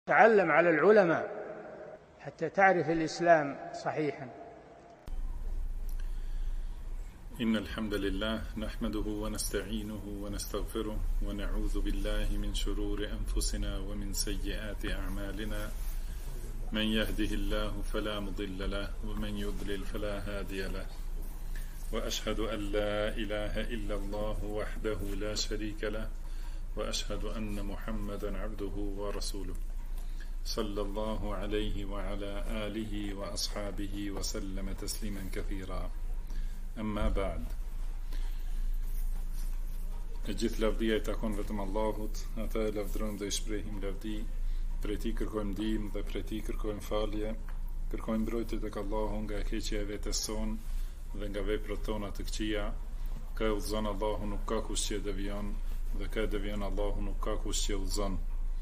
تعلم على العلماء حتى تعرف الإسلام صحيحا. إن الحمد لله نحمده ونستعينه ونستغفره ونعوذ بالله من شرور أنفسنا ومن سيئات أعمالنا. من يهده الله فلا مضل له ومن يضلل فلا هادي له، وأشهد أن لا إله إلا الله وحده لا شريك له، وأشهد أن محمدا عبده ورسوله صلى الله عليه وعلى آله وأصحابه وسلم تسليما كثيرا. أما بعد. E gjithë lavdia I takon vetëm Allahut, ata e lavdërojmë dhe I shprehim lavdi, prej Tij kërkojmë ndihmë dhe prej Tij kërkojmë falje, kërkojmë mbrojtje tek Allahu nga keqja e vetes sonë dhe nga veprat tona të këqija. Ka udhëzon Allahu, nuk ka kush që devion, dhe ka devion Allahu, nuk ka kush që udhëzon.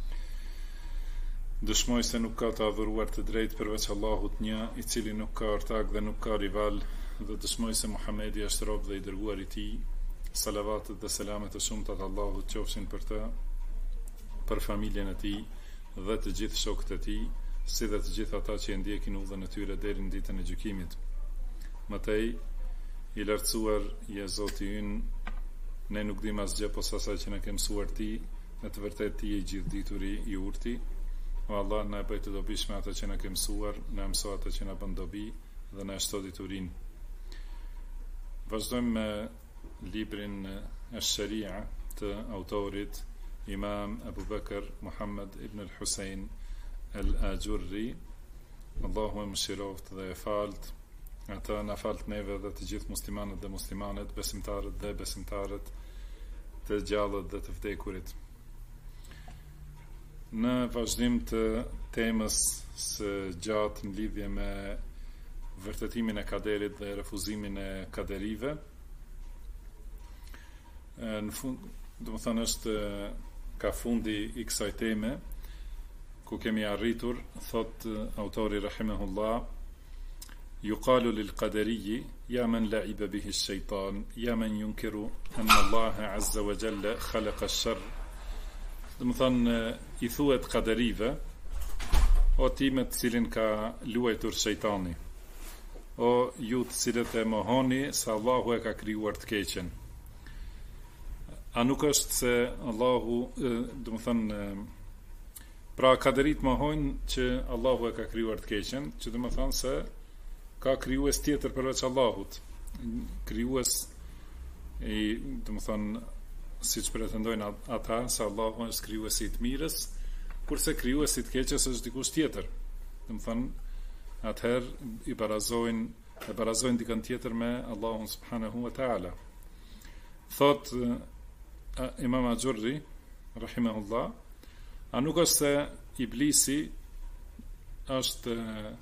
Dëshmoj se nuk ka të adhuruar të drejtë përveç Allahut një, I cili nuk ka ortak dhe nuk ka rival, dhe dëshmoj se Muhamedi është rob dhe I dërguar I Tij. Salavatet dhe selamet e shumta të Allahut qofshin për të, për familjen e Tij dhe të gjithë shokët e Tij, si dhe të gjithë ata që e ndjekin udhën e tyre deri në ditën e gjykimit. Mëtej, I lartësuar je Zoti ynë, ne nuk dim asgjë posa asaj që na ke mësuar Ti, në të vërtetë Ti je I gjithdituri I urti. O Allah, na e bëj të dobishme atë që na ke mësuar, na mëso atë që na bën dobi dhe na shto diturinë. Vazhdojmë me librin Ash-Sharia të autorit Imam Abu Bakr Muhammad ibn al-Husayn al-Ajurri. Allahu e mëshiroft dhe e falt, ata na falt neve dhe të gjithë muslimanët dhe muslimanet, besimtarët dhe besimtarët, të gjallët dhe të vdekurit. Në vazhdim të temës së gjatë në lidhje me vërtetimin e kaderit dhe refuzimin e kaderive, në fund, do të thënë është ka fundi I kësaj teme, ku kemi arritur, thot autori rahimahullah, yuqalu lil qadariyyi ya man la'iba bihi ash-shaytan ya man yunkiru anna Allah azza wa jalla khalaqa ash-sharr. Do të thënë I thuhet kaderive, o ti me të cilin ka luajtur shejtani, o ju të cilët e mohoni se Allahu e ka krijuar të keqen. A nuk është se Allahu, do të thënë, pra kaderit mohojnë që Allahu e ka krijuar të keqen, që do të thënë se ka krijues tjetër përveç Allahut. Krijues do të thënë, siç pretendojnë ata se Allahu është krijuesi I të mirës, kurse krijuesi I të keqes është dikush tjetër. Do të thënë, atëherë I barazojnë dikën tjetër me Allahun subhanahu wa taala. Thot Imam Ajurri rahimahullah, a nuk është se Iblisi është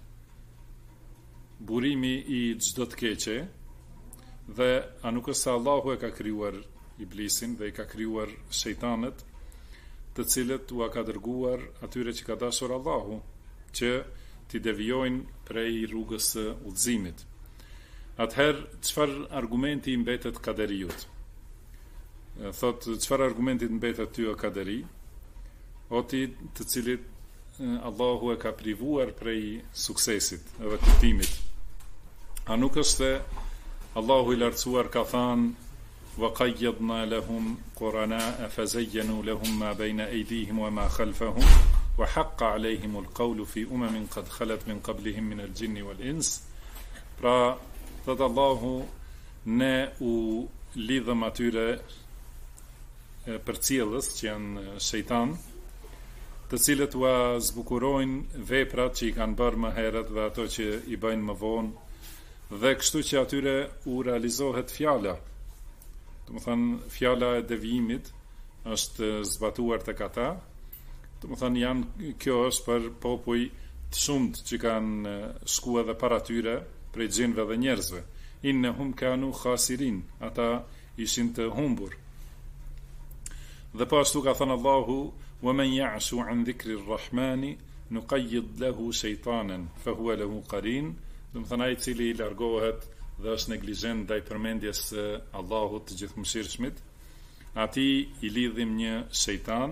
burimi I çdo të keqe, dhe a nuk është se Allahu e ka krijuar Iblisin dhe I ka krijuar shejtanët, të cilët u ka dërguar atyre që ka dashur Allahu, që t'i devijojnë prej rrugës së udhëzimit. Atëherë, çfarë argumenti I mbetet kaderiut? Thot, çfarë argumenti mbetet ty o kaderi? O ti të cilit Allahu e ka privuar prej suksesit edhe kuptimit. A nuk është se Allahu I lartësuar ka thënë وَقَيَّضْنَا لَهُمْ قُرَنَاءَ فَزَيَّنُوا لَهُمْ مَا بَيْنَ أَيْدِيهِمْ وَمَا خَلْفَهُمْ وَحَقَّ عَلَيْهِمُ الْقَوْلُ فِي أُمَمٍ قَدْ خَلَتْ مِنْ قَبْلِهِمْ مِنَ الْجِنِّ وَالْإِنسِ. Pra, thëtë Allahu, ne u lidhëm atyre përcjellës që janë shejtan, të cilët u zbukurojnë veprat që I kanë bërë më herët dhe ato që I bëjnë më vonë, dhe kështu që atyre u realizohet fjala. Do të thënë, fjala e devijimit është zbatuar tek ata. Do të thënë, kjo është për popull të shumt që kanë shkuar edhe para tyre prej xhinëve dhe njerëzve. Innahum kanu khasirin, ata ishin të humbur. Dhe po ashtu ka thënë Allahu, wa man ya'shu an dhikri rrahmani nuqayyid lahu shaytanan fa huwa lahu qarin. Do të thënë, ai I cili I largohet dhe është neglizhent ndaj përmendjes Allahut të gjithëmëshirshmit, ati I lidhim një shejtan,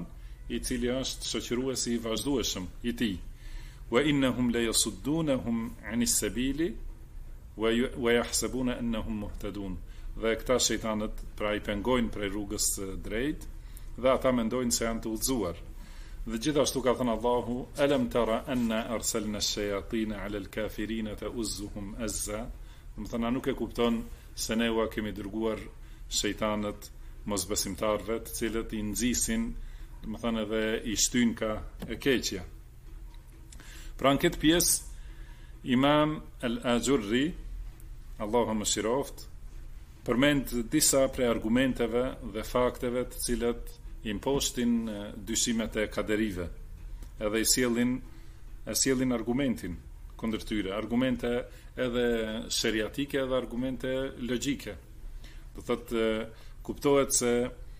i cili është shoqëruesi i vazhdueshëm i tij. Wa innahum la yasuddunahum 'anis sabili wa yahsabuna annahum muhtadun. Dhe këta shejtanët pra i pengojnë prej rrugës së drejtë dhe ata mendojnë se janë të udhëzuar. Dhe gjithashtu ka thënë Allahu: "Alam tara anna arsalna ash-shayatin 'ala al-kafirin ta'uzzuhum azza." Do të thonë, a nuk e kupton se ne u kemi dërguar shejtanët mosbesimtarëve, të cilët i nxisin, do të thonë edhe i shtyn ka e keqja. Pra në këtë pjesë Imam Al-Ajurri, Allahu mëshiroft, përmend disa prej argumenteve dhe fakteve të cilët i mposhtin dyshimet e kaderive, edhe i sjellin argumentin kundër tyre, argumente edhe sheriatike edhe argumente logjike. Do thotë, kuptohet se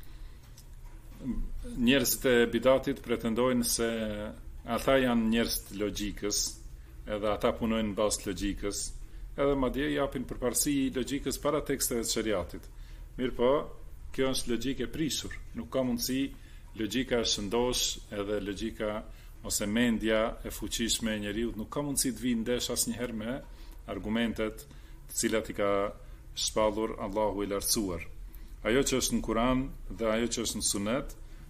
njerëzit e bidatit pretendojnë se ata janë njerëz të logjikës, edhe ata punojnë në bazë të logjikës, edhe madje japin përparësi logjikës para teksteve të sheriatit. Mirë po, kjo është logjike prishur, nuk ka mundësi logjika e shëndosh edhe logjika ose mendja e fuqishme e njeriut nuk ka mundësi të vinë ndesh asnjëherë me argumentet të cilat i ka shpallur Allahu i lartësuar. Ajo që është në Kur'an dhe ajo që është në Sunet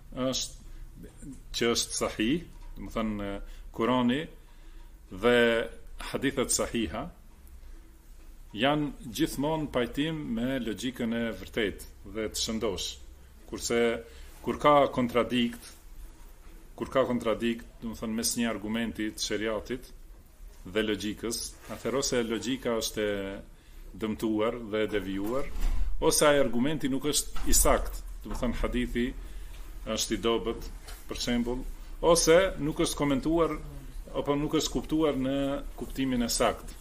që është sahih, do të thënë Kurani dhe hadithet sahiha janë gjithmonë pajtim me logjikën e vërtetë dhe të shëndosh. Kurse kur ka kontradikt, do të thënë mes një argumenti të sheriatit dhe logjikës, atëherë ose logjika është e dëmtuar dhe e devijuar, ose ai argumenti nuk është i saktë, do të thënë hadithi është i dobët, për shembull, ose nuk është komentuar apo nuk është kuptuar në kuptimin e saktë.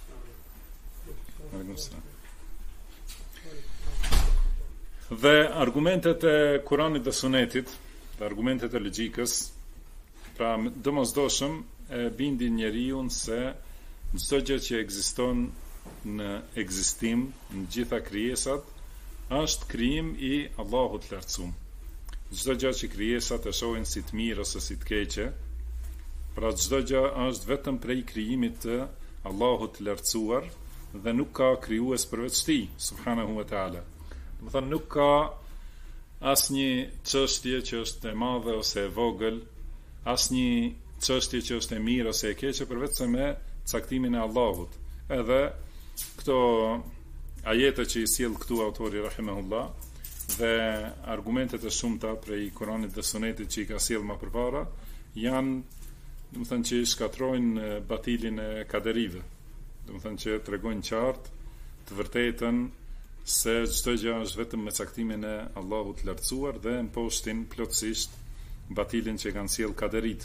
Dhe argumentet e Kuranit dhe Sunetit, dhe argumentet e logjikës, pra domosdoshëm e bindin njeriu se çdo gjë që ekziston në ekzistim, në gjitha krijesat, është krijim i Allahut të lartësuar. Çdo gjë që krijesat e shohin si të mirë ose si të keqe, pra çdo gjë është vetëm prej krijimit të Allahut të lartësuar dhe nuk ka krijues përveç tij, subhanahu wa taala. Do të thonë nuk ka asnjë çështje që është e madhe ose e vogël, asnjë çështje që është e mirë ose e keqe përveç se me caktimin e Allahut. Edhe këto ajete që i sjell këtu autori rahimahullah dhe argumentet e shumta prej Kuranit dhe Sunetit që i ka sjell më përpara janë, do të thënë, që shkatrojnë batilin e kaderive. Do të thënë që tregojnë qartë të vërtetën se çdo gjë është vetëm me caktimin e Allahut të lartësuar dhe mposhtin plotësisht batilin që kanë sjell kaderit.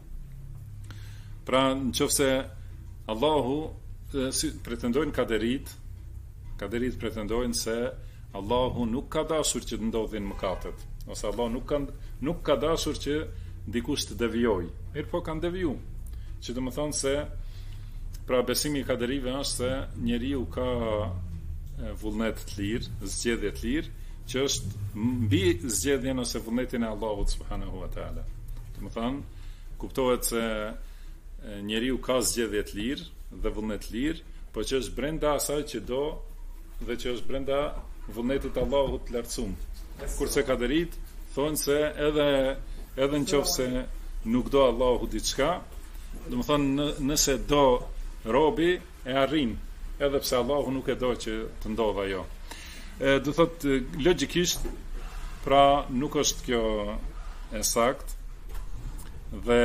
Pra nëse Allahu pretendojnë kaderit pretendojnë se Allahu nuk ka dashur që të ndodhin mëkatet, ose Allahu nuk ka dashur që dikush të devijojë. Mirë po kanë deviju. Që do të thonë se pra besimi i kaderive është se njeriu ka vullnet të lirë, zgjedhje të lirë, që është mbi zgjedhjen ose vullnetin e Allahut subhanahu wa taala. Do të thonë, kuptohet se njeriu ka zgjedhje të lirë dhe vullnet të lirë, por që është brenda asaj që do dhe që është brenda vullnetit të Allahut të lartësuar. Kurse kaderit thonë se edhe nëse nuk do Allahu diçka, do të thonë nëse do robi e arrin, edhe pse Allahu nuk e do që të ndodhë ajo. Do thotë logjikisht, pra nuk është kjo e saktë dhe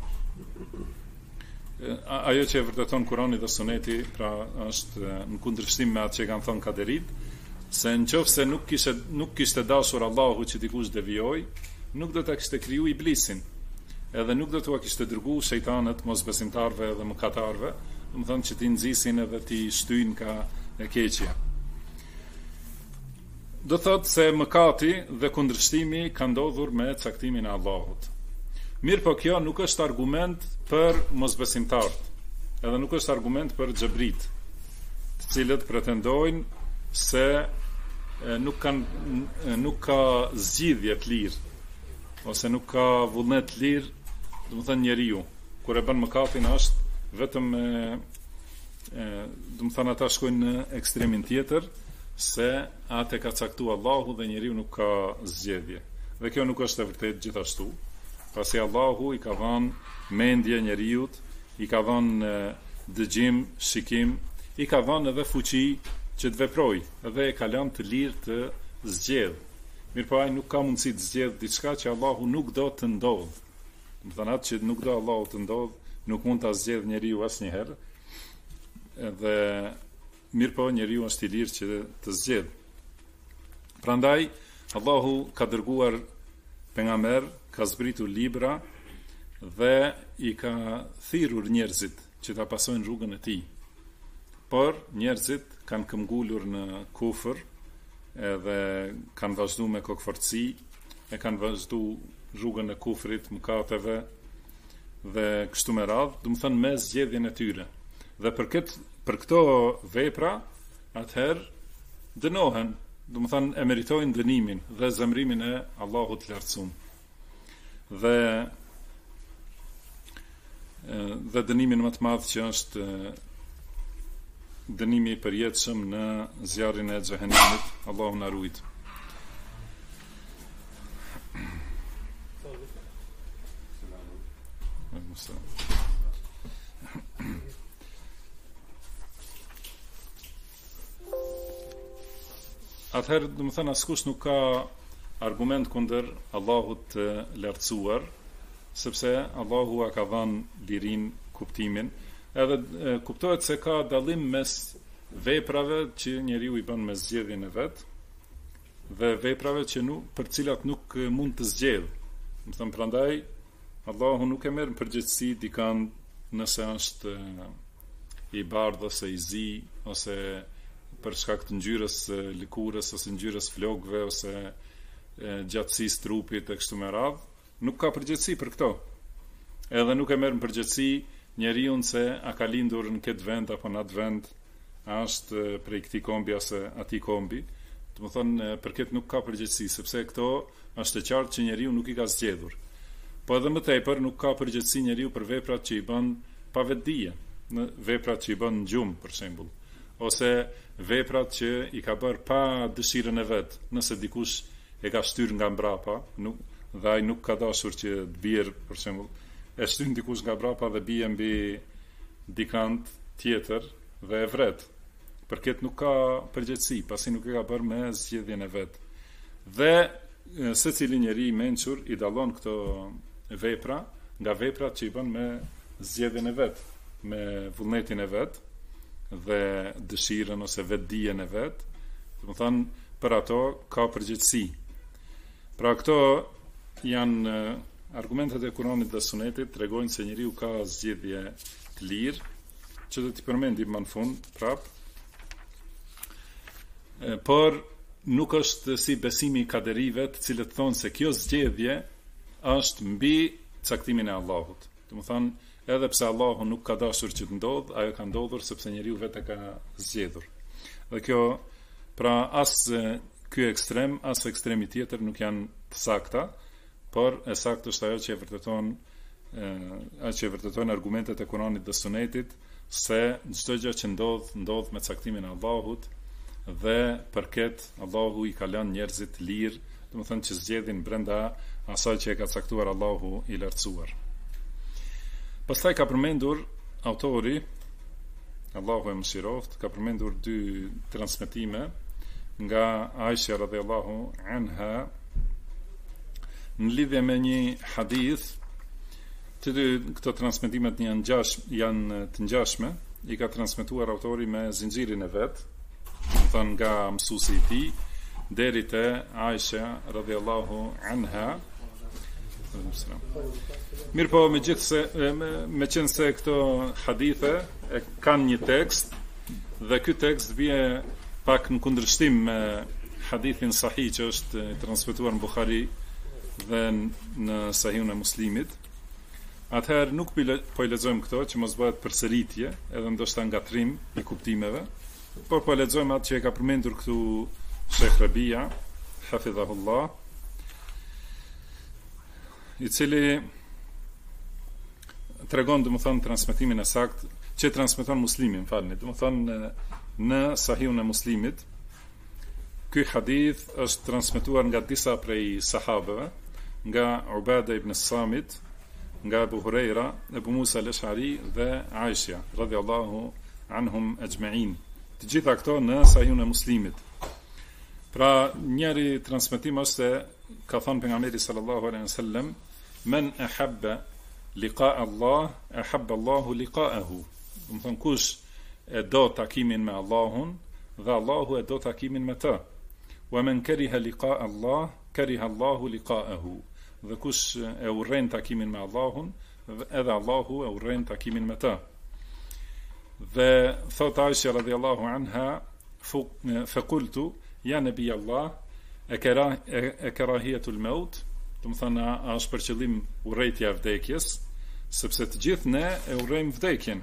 ajo që e vërteton Kurani dhe Suneti, pra është në kundërshtim me atë që kanë thënë kaderit, se nëse nuk kishte dashur Allahu që dikush devijoj, nuk do ta kishte kriju iblisin, edhe nuk do t'ua kishte dërgu shejtanët mosbesimtarve dhe mëkatarve, do të thonë që ti nxisin edhe ti shtyjnë ka e keqja. Do thotë se mëkati dhe kundërshtimi ka ndodhur me caktimin e Allahut. Mirë po kjo nuk është argument për mosbesimtarët, edhe nuk është argument për xhabrit, të cilët pretendojnë se nuk ka zgjidhje të lirë, ose nuk ka vullnet lirë, do të thënë njeriu, kur e bën mëkatin është vetëm do të thënë ata shkojnë në ekstremin tjetër se atë ka caktuar Allahu dhe njeriu nuk ka zgjedhje. Dhe kjo nuk është e vërtetë gjithashtu. Pasi Allahu i ka dhënë mendje njeriut, i ka dhënë dëgjim, shikim, i ka dhënë edhe fuqi që të veprojë, edhe e ka lënë të lirë të zgjedhë. Mirpo ai nuk ka mundësi të zgjedhë diçka që Allahu nuk do të ndodhë. Do të thënë atë që nuk do Allahu të ndodhë, nuk mund ta zgjedhë njeriu asnjëherë. Edhe mirpo njeriu është i lirë që të zgjedhë. Prandaj Allahu ka dërguar pejgamber, ka zbritur libra dhe i ka thirrur njerëzit që ta pasojnë rrugën e tij. Por njerëzit kanë këmbgulur në kufër, edhe kanë vazhduar me kokfortësi, e kanë vazhduar rrugën e kufrit, mëkateve dhe kështu me radhë, do të thënë me zgjedhjen e tyre. Dhe për këto vepra, atëherë dënohen, do të thënë e meritojnë dënimin dhe zemrimin e Allahut të lartësuar. Dhe dënimin më të madh që është dënimi i përjetshëm në zjarrin e xhehenemit, Allahu na ruaj. Atëherë, do të thënë, askush nuk ka argument kundër Allahut të lartësuar, sepse Allahu a ka dhënë lirin, kuptimin, edhe kuptohet se ka dallim mes veprave që njeriu i bën me zgjedhjen e vet dhe veprave që për cilat nuk mund të zgjedhë. Do të thënë, prandaj Allahu nuk e merr në përgjithësi dikant nëse është i bardhë ose i zi, ose për shkak të ngjyrës lëkurës ose ngjyrës flokëve ose gjatësisë trupit e kështu me radhë, nuk ka përgjegjësi për këto. Edhe nuk e merr në përgjegjësi njeriu se a ka lindur në këtë vend apo në atë vend, a është prej këtij kombi ose atij kombi. Do të thonë, për këtë nuk ka përgjegjësi, sepse këto është e qartë që njeriu nuk i ka zgjedhur. Po edhe më tepër nuk ka përgjegjësi njeriu për veprat që i bën pa vetdije, në veprat që i bën në gjumë për shembull, ose veprat që i ka bërë pa dëshirën e vet. Nëse dikush e ka shtyr nga mbrapa, dhe ai nuk ka dashur që të bjerë, për shembull, e shtyn dikush nga mbrapa dhe bie mbi dikant tjetër dhe e vret. Për këtë nuk ka përgjegjësi, pasi nuk e ka bërë me zgjedhjen e vet. Dhe secili njeri i mençur i dallon këto vepra nga veprat që i bën me zgjedhjen e vet, me vullnetin e vet dhe dëshirën ose vetdijen e vet. Do të thonë, për ato ka përgjegjësi. Pra këto janë argumentet e Kuranit dhe Sunetit, tregojnë se njeriu ka zgjedhje të lirë, që do t'i përmendim më në fund prap. Por nuk është si besimi i kaderive, të cilët thonë se kjo zgjedhje është mbi caktimin e Allahut. Do të thonë, edhe pse Allahu nuk ka dashur që të ndodhë, ajo ka ndodhur sepse njeriu vetë ka zgjedhur. Dhe kjo, pra as ky ekstrem, as ekstremi tjetër nuk janë të sakta, por e saktë është ajo që vërteton argumentet e Kuranit dhe Sunetit, se çdo gjë që ndodh me caktimin e Allahut, dhe për këtë Allahu i ka lënë njerëzit lirë, do të thënë që zgjedhin brenda asaj që e ka caktuar Allahu i lartësuar. Pastaj ka përmendur autori, Allahu e mëshiroft, ka përmendur 2 transmetime nga Aisha radhiyallahu anha në lidhje me një hadith. Të dy këto transmetimet janë të ngjashme, i ka transmetuar autori me zinxhirin e vet, do të thënë nga mësuesi i tij deri te Aisha radhiyallahu anha. Mirë po, me qenë se këto hadithe kanë një tekst, dhe ky tekst vije pak në kundërshtim me hadithin sahih që është transmetuar në Buhari dhe në Sahihun e Muslimit, atëherë nuk po i lexojmë këto që mos bëhet përsëritje, edhe ndoshta ngatrim i kuptimeve, por po lexojmë atë që e ka përmendur këtu Sheikh Rabia, hafidhahullah. i cili tregon domethënë transmetimin e saktë që transmeton Muslimi, domethënë në Sahihun e Muslimit. Ky hadith është transmetuar nga disa prej sahabeve, nga Ubada ibn Samit, nga Abu Huraira, Abu Musa al-Ash'ari dhe Aisha radhiyallahu anhum ajma'in. Të gjitha këto në Sahihun e Muslimit. Pra, njëri transmetim është se ka thënë pejgamberi sallallahu alaihi wasallam, "Men ahabba liqa Allah, ahabba Allahu liqa'ahu." Do të thonë kush e do takimin me Allahun, dhe Allahu e do takimin me të. Wa man kariha liqa Allah, kariha Allahu liqa'ahu. Dhe kush e urren takimin me Allahun, edhe Allahu e urren takimin me të. Dhe thot Aisha radhiyallahu anha, faqultu ja nabi Allah, e karahiyatul maut, do të thonë a është për qëllim urrejtja e vdekjes, sepse të gjithë ne e urrejmë vdekjen.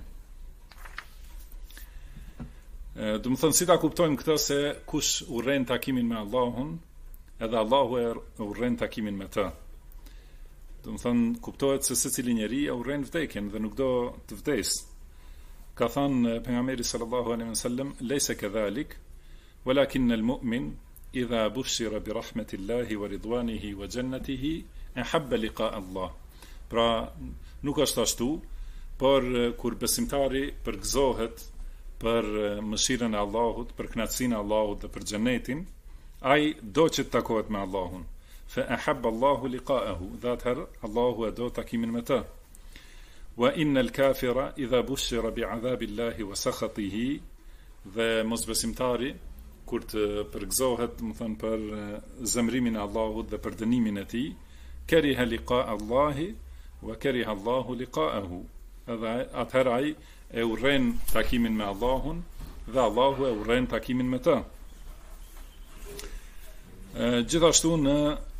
Do të thonë si ta kuptojmë këtë se kush urren takimin me Allahun, edhe Allahu e urren takimin me të. Do të thonë kuptohet se secili njeri e urren vdekjen dhe nuk do të vdesë. Ka thënë pejgamberi sallallahu alaihi wasallam, "Laysa kadhalik, walakin al-mu'min idha bushira bi rahmatillahi wa ridwanihi wa jannatihi ahabba liqa Allah." Pra, nuk është ashtu, por kur besimtari përgëzohet për mëshirën e Allahut, për kënaqësinë e Allahut dhe për xhenetin, ai do që të takohet me Allahun. Fa ahabba Allahu liqa'ahu, dhe atëherë Allahu e do takimin me të. Wa innal kafira idha bushira bi'adhabillahi wa sakhatihi, dhe mosbesimtari kur të përgëzohet, do të thonë për zemrimin e Allahut dhe për dënimin e tij, kariha liqa Allahi wa kariha Allahu liqa'ahu. Edhe atëherë ai e urren takimin me Allahun dhe Allahu e urren takimin me të. Gjithashtu në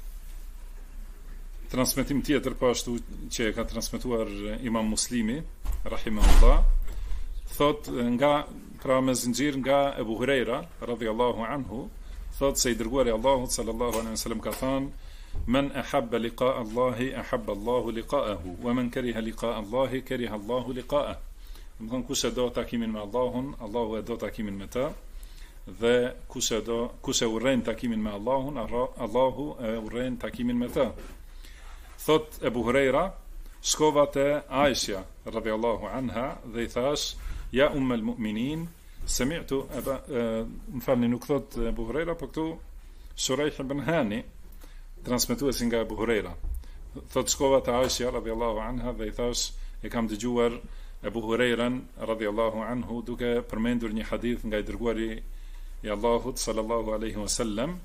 transmetim tjetër, po ashtu që e ka transmetuar Imam Muslimi rahimahullah, thot nga pra me zinxhir nga Abu Huraira radhiyallahu anhu, thot se i dërguari Allahut sallallahu alaihi wasallam ka thënë, "Men ahabba liqa Allahi ahabba Allahu liqa'ahu, wa man kariha liqa Allahi kariha Allahu liqa'ahu." Do të thonë kush e do takimin me Allahun, Allahu e do takimin me të, dhe kush e urren takimin me Allahun, Allahu e urren takimin me të. Thot Abu Huraira, shkova te Aisha radhiyallahu anha dhe i thash, "Ja ummul mu'minin, sami'tu më falni, nuk thot Abu Huraira, po këtu Shurayh ibn Hani, transmetuesi nga Abu Huraira. Thot shkova te Aisha radhiyallahu anha dhe i thash, e kam dëgjuar Abu Hurairan radhiyallahu anhu duke përmendur një hadith nga i dërguari i Allahut sallallahu alaihi wasallam,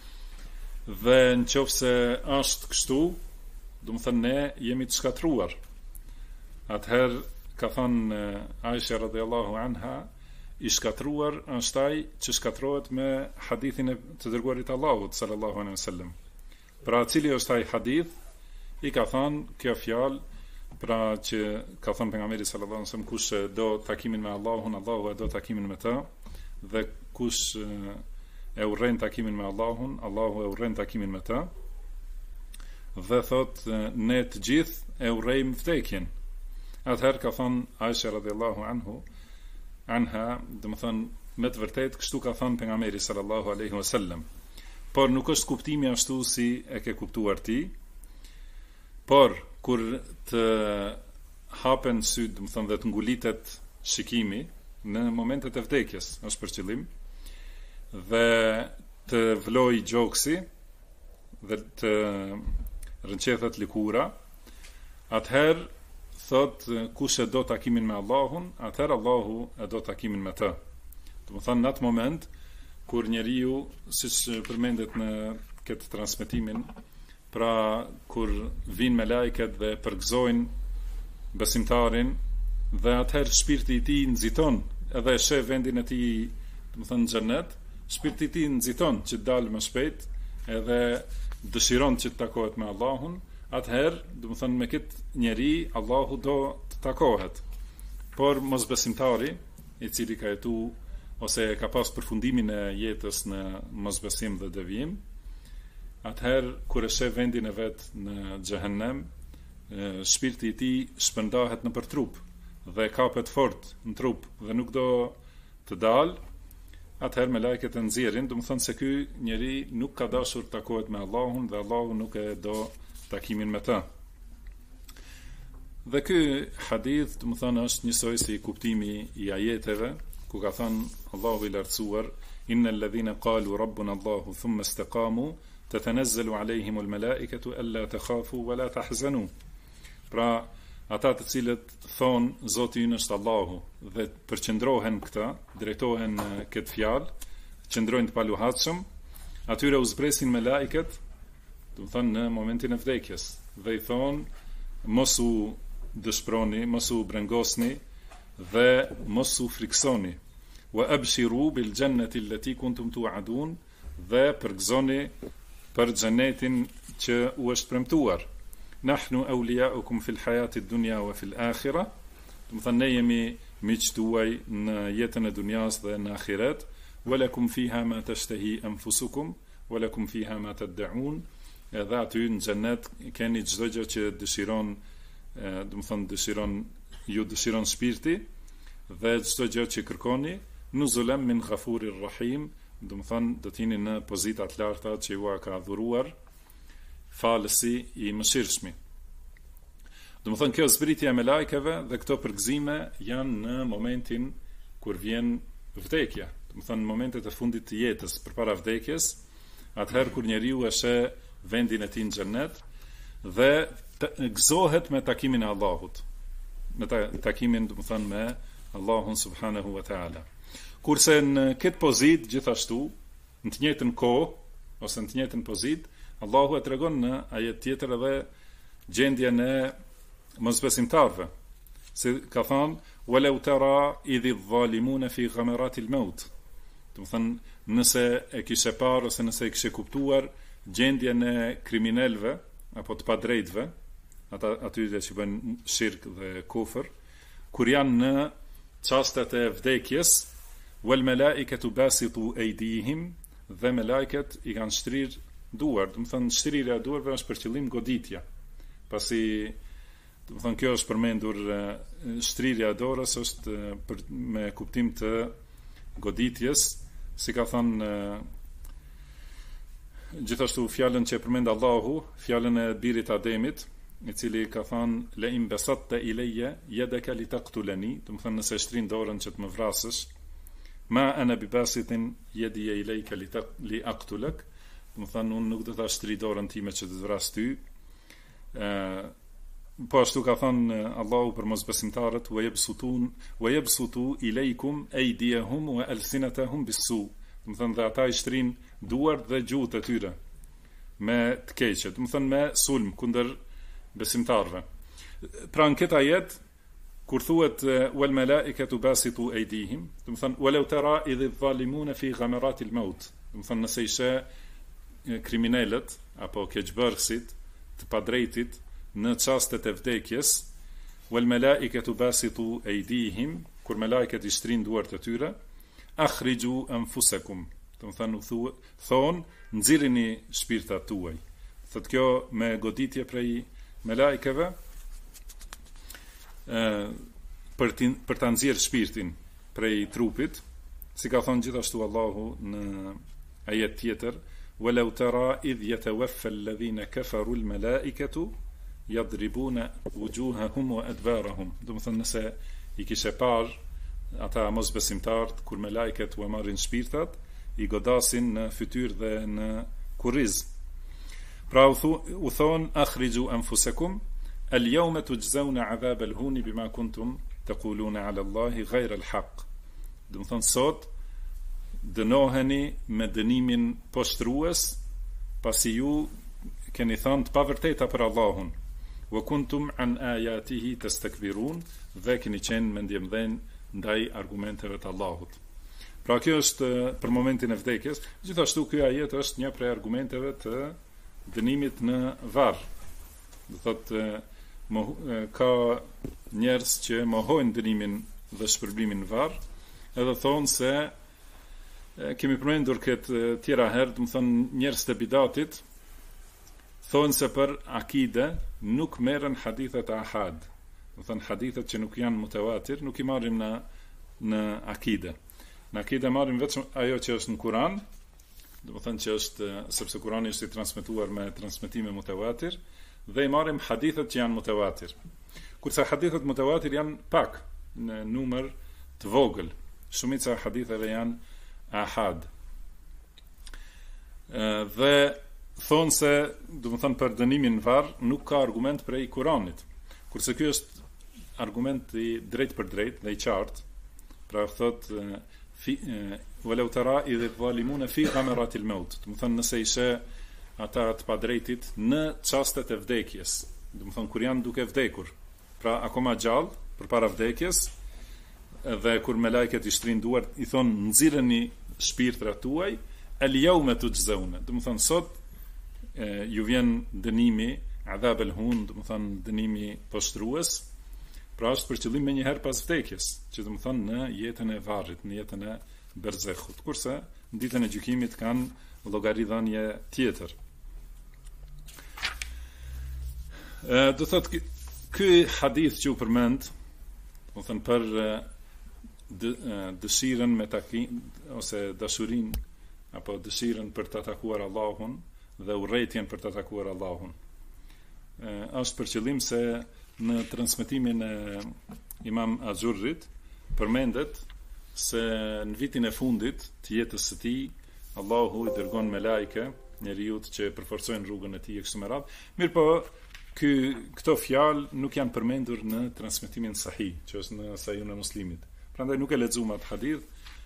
dhe nëse është kështu, do të thënë ne jemi të shkatruar. Atëherë ka thënë Aisha radhiyallahu anha, i shkatruar është ai që shkatrohet me hadithin e të dërguarit Allahut sallallahu alaihi wasallam. Pra cili është ai hadith? I ka thënë kjo fjalë, pra që ka thënë pejgamberi sallallahu alaihi wasallam, kush do takimin me Allahun, Allahu e do takimin me të, dhe kush e urren takimin me Allahun, Allahu e urren takimin me të. Dhe thot ne të gjithë e urrejmë vdekjen. Atëherë ka thënë Aisha radhiyallahu anha, do të thonë me të vërtetë kështu ka thënë pejgamberi sallallahu alaihi wasallam. Por nuk është kuptimi ashtu si e ke kuptuar ti. Por kur të hapen sy, do të thonë dhe të ngulitet shikimi në momentet e vdekjes, është për qëllim, dhe të vloj gjoksi dhe të rënqethet likura, atëherë thot kush e do takimin me Allahun, atëherë Allahu e do takimin me të. Do të thonë në atë moment kur njeriu, siç përmendet në këtë transmetimin, pra kur vinë me lajket dhe përgëzojnë besimtarin, dhe atëherë shpirti i tij nxiton, edhe e sheh vendin e tij, do të thonë në xhenet, shpirti i tij nxiton që të dalë më shpejt, edhe dëshiron që të takohet me Allahun, atëherë, do të thonë me këtë njeri Allahu do të takohet. Por mosbesimtari, i cili ka jetu ose ka pas përfundimin e jetës në mosbesim dhe devijim, atëherë kur e sheh vendin e vet në xhehenem, shpirti i tij shpërndahet nëpër trup dhe kapet fort në trup dhe nuk do të dalë. Atëherë me lajket e nxjerrin, do të thonë se ky njeri nuk ka dashur të takohet me Allahun dhe Allahu nuk e do takimin me të. Dhe ky hadith, do të thonë, është njësoj si kuptimi i ajeteve, ku ka thënë Allahu i lartësuar: innal ladhina qalu rabbuna Allahu thumma istaqamu tatanazzalu alehim almalaikatu alla takhafu wa la tahzanu. Pra, ata të cilët thonë Zoti ynë është Allahu dhe përqendrohen këta, drejtohen këtë fjalë, qëndrojnë të paluhatshëm, atyre u zbresin me laiket, do të thonë në momentin e vdekjes, dhe i thonë mos u dëshproni, mos u brengosni dhe mos u friksoni. Wa abshiru bil jannati allati kuntum tu'adun, dhe përgëzoni për xhenetin që u është premtuar. Nahnu awliyaukum fil hayati dunya wa fil akhirah. Do të thonë ne jemi miq tuaj në jetën e dunjas dhe në ahiret. Walakum fiha ma tashtahi anfusukum walakum fiha ma tad'un. Edhe aty në xhenet keni çdo gjë që dëshiron, do të thonë dëshiron shpirti dhe çdo gjë që kërkoni. Nuzulan min ghafurir rahim. Do të thonë do të jeni në pozita të larta që ju ka dhuruar falësi i mëshirshmi. Do të thonë kjo zbritje e melajkeve dhe këto përgëzime janë në momentin kur vjen vdekja. Do të thonë në momentet e fundit të jetës, përpara vdekjes, atëherë kur njeriu e sheh vendin e tij në xhennet dhe gëzohet me takimin e Allahut. Me takimin, do të thonë, me Allahun subhanahu wa taala. Kurse në këtë pozitë gjithashtu, në të njëjtën kohë ose në të njëjtën pozitë, Allahu e tregon në ajet tjetër edhe gjendjen e mosbesimtarëve. Si ka thënë: "Walau tara idh adh-dhalimuna fi ghamaratil maut." Do të thënë, nëse e kishe parë ose nëse e kishe kuptuar gjendjen e kriminalëve apo të padrejtëve, ata atyre që bëjnë shirk dhe kufër, kur janë në çastet e vdekjes, wal malaikatu basitu aydihim, dhe me lajket i kanë shtrirë duar. Do të thonë shtrirja e duarve është për qëllim goditja. Pasi, do të thonë, kjo është përmendur, shtrirja e dorës është me kuptim të goditjes, si ka thënë gjithashtu fjalën që përmend Allahu, fjalën e birit Ademit, i cili ka thënë: "La in basatta ilayya yadaka litaqtulani", do të thonë nëse shtrin dorën që të më vrasësh, "ma ana bibasitin yadi ilayka liaqtulak", do të thonë unë nuk do ta shtri dorën time që të vras ty. Po ashtu ka thënë Allahu për mosbesimtarët: "wa yabsutu ilaykum aydiyahum wa alsinatahum bis-su", do të thonë dhe ata i shtrin duart dhe gjuhët e tyre me të keqe, do të thonë me sulm kundër besimtarëve. Pra në këtë ajet kur thuhet wal malaikatu basitu aydihim, do të thonë walau tara idh adh-dhalimuna fi ghamaratil maut, do të thonë nëse ishe kriminalët apo keqbërësit të padrejtit në çastet e vdekjes, wal malaikatu basitu aydihim, kur malaiket i shtrin duart e tyre, akhriju anfusakum, do të thonë nxirrini shpirtat tuaj. Thotë kjo me goditje prej malaikeve për ta nxjerrë shpirtin prej trupit, si ka thonë gjithashtu Allahu në ajet tjetër: "Walau tara idh yatawaffa alladhina kafaru almalaikatu yadribuna wujuhahum wa adbarahum", do të thonë nëse i kishe parë ata mosbesimtarët kur melajket u marrin shpirtat, i godasin në fytyrë dhe në kurriz. Pra u thonë: "Akhriju anfusakum al-yawma tujzauna 'adhab al-hun bima kuntum taquluna 'ala Allahi ghayra al-haq", do të thonë sot dënoheni me dënimin poshtrues, pasi ju keni thënë të pavërteta për Allahun, wa kuntum an ayatihi tastakbirun, dhe keni qenë mendjemdhen ndaj argumenteve të Allahut. Pra kjo është për momentin e vdekjes. Gjithashtu ky ajet është një prej argumenteve të dënimit në varr. Do thotë ka njerëz që mohojnë dënimin dhe shpërblimin në varr, edhe thonë se kemi përmendur këtë tjera herë, do të thonë njerëz të bidatit thonë se për akide nuk merren hadithet ahad. Do thënë hadithet që nuk janë mutawatir, nuk I marrim në akide. Në akide marrim vetëm ajo që është në Kur'an, do të thënë që është sepse Kur'ani është I transmetuar me transmetime mutawatir, dhe I marrim hadithet që janë mutawatir. Kurse hadithet mutawatir janë pak në numër të vogël. Shumica e haditheve janë ahad. Dhe thonë se, do të thënë për dënimin varr nuk ka argument prej Kuranit. Kurse ky është argument I drejt për drejt dhe I qartë. Pra thotë walau tara idh zalimuna fi ghamaratil maut. Do të thënë nëse ishe ata të padrejtit në çastet e vdekjes. Do të thënë kur janë duke vdekur. Pra akoma gjallë përpara vdekjes, dhe kur me lajket I shtrin duart, I thonë nxirreni shpirtrat tuaj, el yawma tujzauna. Do të thënë sot ju vjen dënimi, adhab el hun, do të thënë dënimi poshtrues. Pra është për qëllim me njëherë pas vdekjes, që do të thënë në jetën e varrit, në jetën e berzehut. Kurse në ditën e gjykimit kanë llogaridhënie tjetër. Do thotë ky hadith që u përmend, do të thënë për dëshirën me takim ose dashurinë apo dëshirën për ta takuar Allahun dhe urrëtien për ta takuar Allahun. Është për qëllim se në transmetimin e Imam Azurrit përmendet se në vitin e fundit të jetës së tij Allahu I dërgon me lajke njeriut që përforcojnë rrugën e tij e kështu me radhë. Mirpo këto fjalë nuk janë përmendur në transmetimin sahih, që është në Sahihun e Muslimit. Prandaj nuk e lexuam atë hadith,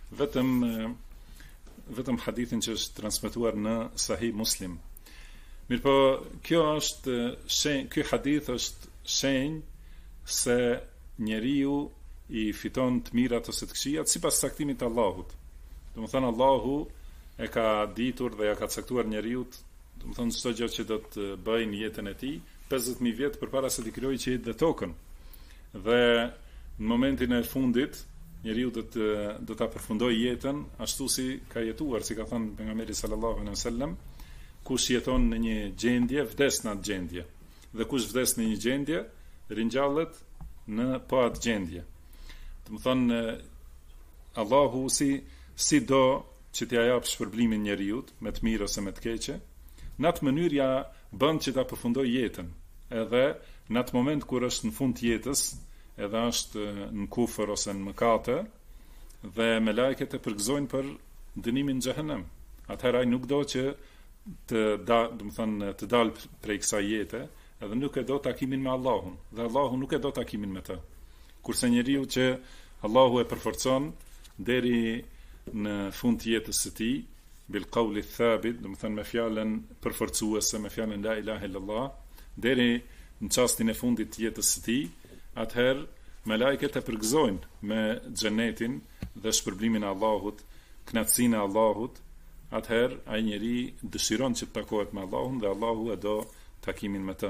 vetëm hadithin që është transmetuar në Sahih Muslim. Mirpo ky hadith është shenjë se njeriu I fiton të mirat ose të këqijat sipas caktimit të Allahut. Domethënë Allahu e ka ditur dhe ja ka caktuar njeriut, domethënë çdo gjë që do të bëjë në jetën e tij 50.000 vjet përpara se të krijojë qiellin dhe tokën. Dhe në momentin e fundit njeriu do ta përfundojë jetën ashtu si ka jetuar, si ka thënë pejgamberi sallallahu alaihi wasallam, kush jeton në një gjendje vdes në atë gjendje. Dhe kush vdes në një gjendje, ringjallet në po atë gjendje. Do të thonë Allahu si do që t'ja jap shpërblimin njeriut me të mirë ose me të keqe, në atë mënyrë ja bën që ta përfundojë jetën. Edhe në atë moment kur është në fund të jetës, edhe është në kufër ose në mëkate, dhe me lajket e përgëzojnë për dënimin në xhehenem. Atëherë ai nuk do që të dalë prej kësaj jete, edhe nuk e do takimin me Allahun, dhe Allahu nuk e do takimin me të. Kurse njeriu që Allahu e përforcon deri në fund të jetës së tij, bil qawli thabit, do të thënë me fjalën përforcuese, me fjalën la ilaha illallah, deri në çastin e fundit të jetës së tij, atëherë me lajket e përgëzojnë me xhenetin dhe shpërblimin e Allahut, kënaqësinë e Allahut. Atëherë ai njeri dëshiron që të takohet me Allahun dhe Allahu e do takimin me të.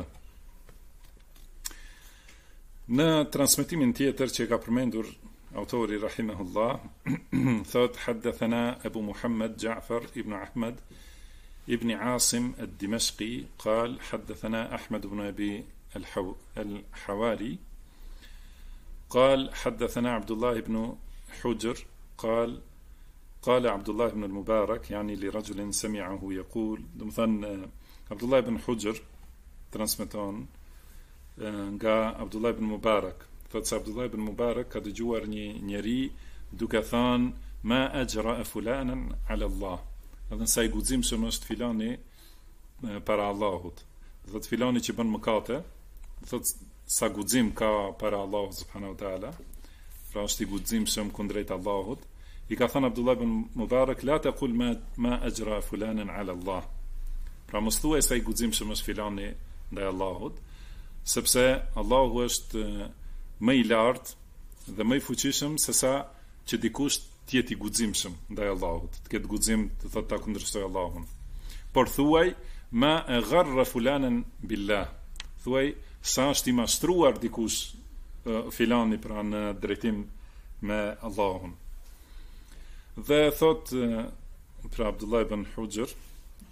Në transmetimin tjetër që ka përmendur autori rahimahullah, thot haddathana Abu Muhammad Ja'far ibn Ahmad ibn Asim ad-Dimashqi قال حدثنا أحمد بن أبي الحواري قال حدثنا عبد الله بن حجر قال عبد الله بن المبارك يعني لرجل سمعه يقول مثلا عبد الله بن حجر transmeton nga Abdullah ibn Mubarak, thotë se Abdullah ibn Mubarak ka dëgjuar një njeri duke thënë ma ajra fulanan ala Allah. Edhe sa I guximshëm është filani para Allahut. Thotë filani që bën mëkate, thotë sa guxim ka para Allahut subhanahu wa taala. Pra është I guximshëm kundrejt Allahut. I ka thënë Abdullah ibn Mubarak la taqul ma ajra fulanan ala Allah. Pra mos thuaj sa I guximshëm është filani ndaj Allahut, sepse Allahu është më I lartë dhe më I fuqishëm se sa që dikush të jetë I guximshëm ndaj Allahut, të ketë guxim të thotë ta kundërshtoj Allahun. Por thuaj ma gharra fulanan billah. Thuaj sa është I mashtruar dikush filani pra në drejtim me Allahun. Dhe thot pra Abdullah ibn Hujr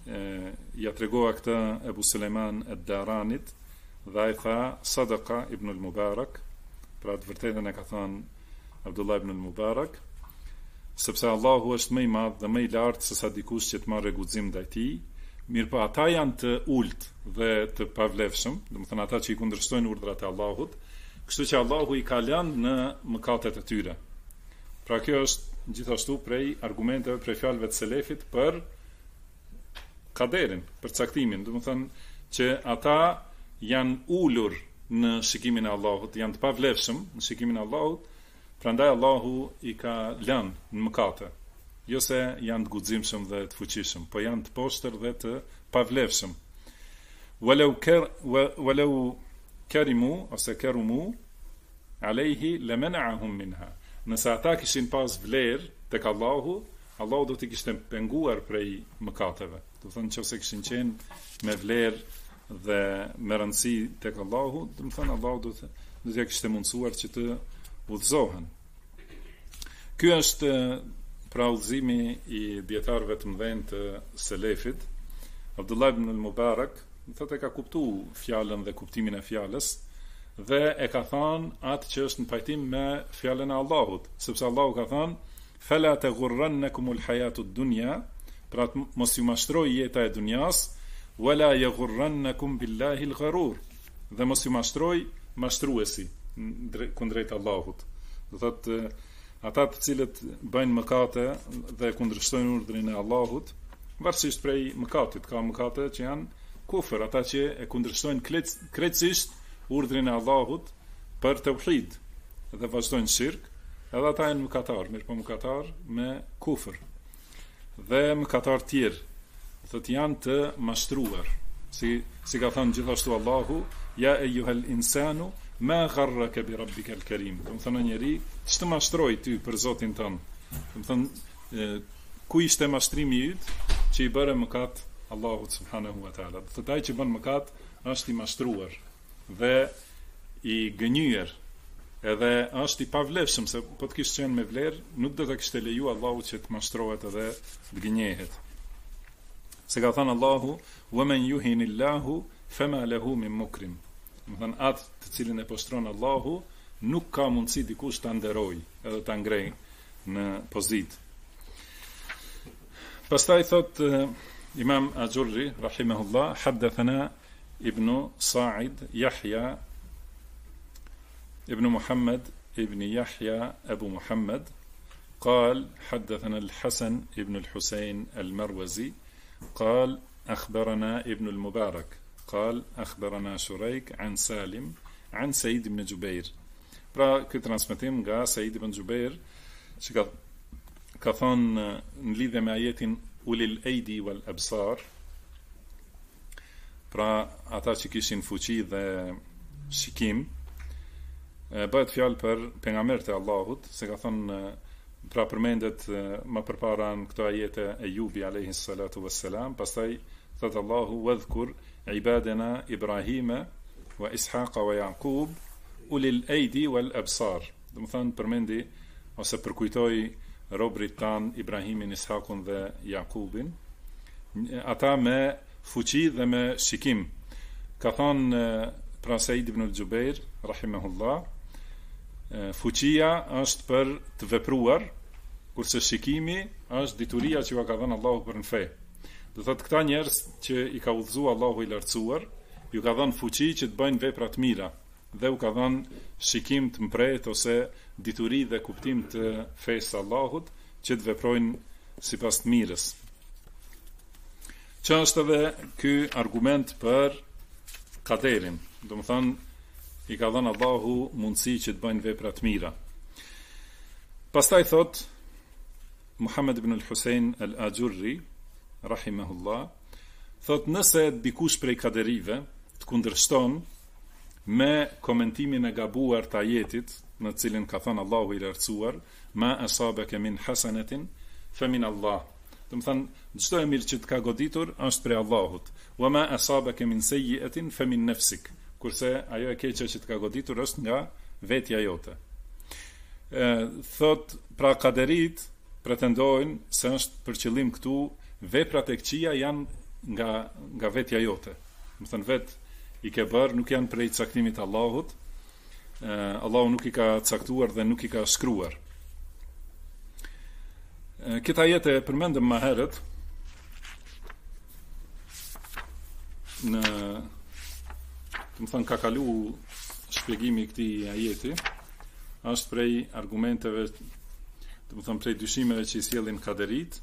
ja tregova këtë Ebu Suleiman ad-Daranit dhe ai tha Sadaqa ibn al-Mubarak, pra të vërtetën e ka thënë Abdullah ibn al-Mubarak, sepse Allahu është më i madh dhe më i lartë se sa dikush që të marrë guxim ndaj tij. Mirë, ata janë të ult dhe të pavlefshëm, domethënë ata që i kundërshtojnë urdhrat e Allahut, kështu që Allahu i ka lënë në mëkatet e tyre. Pra kjo është gjithashtu prej argumenteve, prej fjalëve të selefit për kaderin, për caktimin, domethënë që ata janë ulur në shikimin e Allahut, janë të pavlefshëm në shikimin e Allahut, prandaj Allahu i ka lënë në mëkate. Jo se janë të guximshëm dhe të fuqishëm, po janë të poshtër dhe të pavlefshëm. Walau karimu ose karumu alayhi lamana'ahum minha. Nëse ata kishin pas vlerë tek Allahu, Allahu do t'i kishte penguar prej mëkateve. Do thënë nëse kishin qenë me vlerë dhe me rëndësi tek Allahu, do të thënë Allahu do t'ia kishte mundsuar që të udhëzohen. Ky është pra udhëzimi i dietarëve të mëdhenj të selefit. Abdullah ibn al-Mubarak thotë ka kuptuar fjalën dhe kuptimin e fjalës dhe e ka thënë atë që është në pajtim me fjalën e Allahut, sepse Allahu ka thënë fala taghurrannakumul hayatud dunya, pra mos ju mashtroj jeta e dunjas, wala yaghurrannakum billahi al-gharur, dhe mos ju mashtroj mashtruesi kundrejt Allahut. Do thotë ata të cilët bëjnë mëkate dhe kundërshtojnë urdhrin e Allahut, varësisht prej mëkatit, ka mëkate që janë kufër, ata që e kundërshtojnë krejtësisht urdhrin e Allahut për tauhid dhe vazhdojnë shirk, edhe ata janë mëkatar, mirë po mëkatar me kufër. Dhe mëkatar tjerë, thotë janë të mashtruar. Si ka thënë gjithashtu Allahu, ja eyyuhal insanu ma gharraka bi rabbikal karim. Do të thonë njeri, ç'të mashtroi ty për Zotin tënd. Do të thonë ku ishte mashtrimi yt që i bëre mëkat Allahut subhanahu wa taala. Do të thotë ai që bën mëkat është i mashtruar dhe i gënyer, edhe është i pavlefshëm, se po të kishte qenë me vlerë, nuk do ta kishte leju Allahu që të mashtrohet edhe të gënjehet. Se ka thënë Allahu, wa man yuhinillahu fama lahu min mukrim. Do thënë atë të cilin e poshtron Allahu, nuk ka mundësi dikush ta nderoj edhe ta ngrej në pozitë. Pastaj thot Imam Ajurri rahimahullah, haddathana ibn Sa'id Yahya ابن محمد ابن يحيى أبو محمد قال حدثنا الحسن ابن الحسين المروزي قال أخبرنا ابن المبارك قال أخبرنا شريك عن سالم عن سيد بن جبير. Pra këtë transmetim nga Said ibn Jubair, që ka thonë në lidhje me ajetin ulil ejdi wal absar, pra ata që kishin fuqi dhe shikim, bëhet fjalë për pejgamberët e Allahut, se ka thënë pra përmendet më përpara në këto ajete Ejubi alayhi salatu wassalam, pastaj thot Allahu wadhkur ibadana Ibrahima wa Ishaqa wa Yaqub ulil aidi wal absar. Do të thonë përmendi ose përkujtoi robrit tan Ibrahimin, Ishakun dhe Jakubin, ata me fuqi dhe me shikim. Ka thënë pra Said ibn al-Jubair rahimahullah, fuqia është për të vepruar, kurse shikimi është dituria që ka dhënë Allahu për në fe. Do thotë këta njerëz që i ka udhëzuar Allahu i lartësuar, ju ka dhënë fuqi që të bëjnë vepra të mira dhe u ka dhënë shikim të mpret ose dituri dhe kuptim të fesë së Allahut që të veprojnë sipas të mirës. Që është edhe ky argument për kaderin, do të thonë i ka dhënë Allahu mundësi që të bëjnë vepra të mira. Pastaj thot Muhammad ibn al-Husayn al-Ajurri rahimahullah, thot nëse dikush prej kaderive të kundërshton me komentimin e gabuar të ajetit në cilin ka thënë Allahu i lartësuar, ma asabaka min hasanatin fa min Allah. Do të thonë çdo e mirë që të ka goditur është prej Allahut. Wa ma asabaka min sayyi'atin fa min nafsik. Kurse ajo e keqe që të ka goditur është nga vetja jote. Thot, pra kaderit pretendojnë se është për qëllim këtu veprat e këqija janë nga vetja jote. Do të thënë vet i ke bërë, nuk janë prej caktimit të Allahut. Allahu nuk i ka caktuar dhe nuk i ka shkruar. Këta jetë e përmendëm më herët në, do të thënë, ka kalu shpjegimi i këtij ajeti, është prej argumenteve, do të thënë prej dyshimeve që i sjellin kaderit.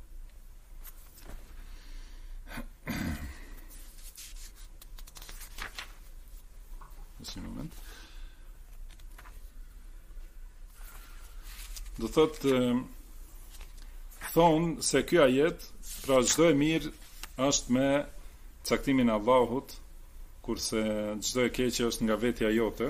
Do thotë thonë se ky ajet, pra çdo e mirë është me caktimin e Allahut, kurse çdo e keqe është nga vetja jote.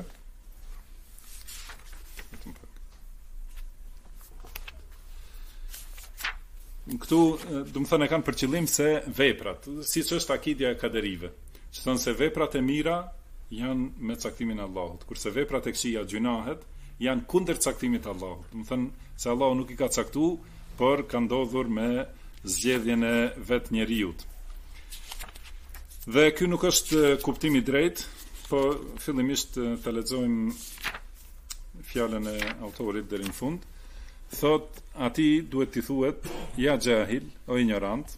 Këtu, do të thënë, e kanë për qëllim se veprat, siç është akidja e kaderive, që thonë se veprat e mira janë me caktimin e Allahut, kurse veprat e këqija, gjunahet, janë kundër caktimit të Allahut. Do të thënë se Allahu nuk i ka caktuar, por ka ndodhur me zgjedhjen e vet njeriut. Dhe ky nuk është kuptimi i drejtë, po fillimisht ta lexojmë fjalën e autorit deri në fund. Thot, ati duhet t'i thuhet, ja gjahil, o ignorant,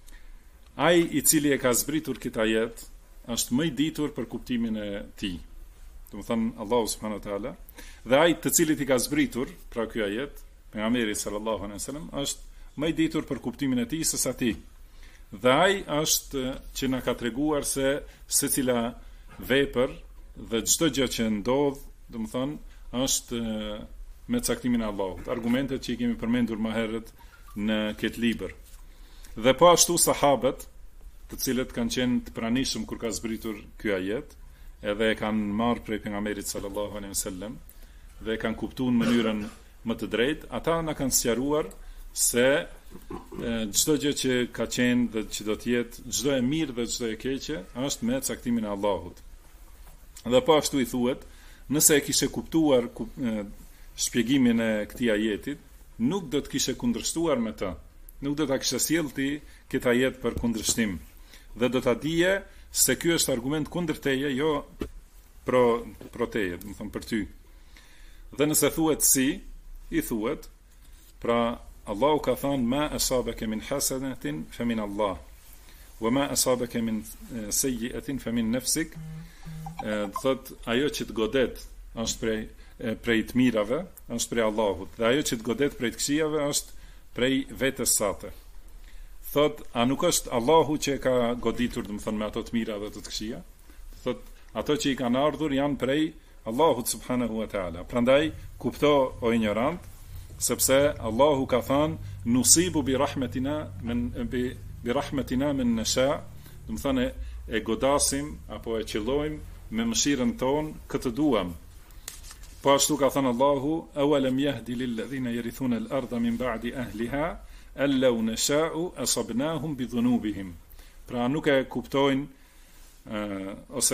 ai i cili e ka zbritur këtë ajet, është më i ditur për kuptimin e tij. Do të thënë Allahu subhanahu wa taala, dhe ai të cilit i ka zbritur, pra ky ajet, pejgamberi sallallahu alaihi wasallam, është më i ditur për kuptimin e tij se sa ti. Dhe ai është që na ka treguar se secila vepër dhe çdo gjë që ndodh, do të thënë, është me caktimin e Allahut. Argumentet që i kemi përmendur më herët në këtë libër. Dhe po ashtu sahabët, të cilët kanë qenë të pranishëm kur ka zbritur ky ajet, edhe e kanë marrë prej pejgamberit sallallahu alaihi wasallam dhe e kanë kuptuar në mënyrën më të drejtë, ata na kanë sqaruar se çdo gjë që ka qenë dhe që do të jetë, çdo e mirë dhe çdo e keqe, është me caktimin e Allahut. Dhe po ashtu i thuhet, nëse e kishe kuptuar shpjegimin e këtij ajeti, nuk do të kishe kundërshtuar me të. Nuk do ta kishe sjellë ti këtë ajet për kundërshtim. Dhe do ta dije se ky është argument kundër teje, jo pro teje, do të them për ty. Dhe nëse thuhet si, i thuhet, pra Allahu ka thënë ma asabaka min hasanatin fa min Allah, wa ma asabaka min sayyi'atin fa min nafsik. Thot, ajo që të godet është prej të mirave, është prej Allahut, dhe ajo që të godet prej të këqijave është prej vetes sate. Thot, a nuk është Allahu që ka goditur, do të thënë, me ato të mira dhe të këqija? Thot, ato që i kanë ardhur janë prej Allahut subhanahu wa taala. Prandaj kupto, o ignorant, sepse Allahu ka thënë nusibu bi rahmetina min nasha, do të thënë e godasim apo e qellojmë me mëshirën tonë këtë duam. Po ashtu ka thënë Allahu, awalam yahdi lil ladhina yarithuna al-ardha min ba'di ahliha allau nasha'u asabnahum bi dhunubihim. Pra nuk e kuptojnë ose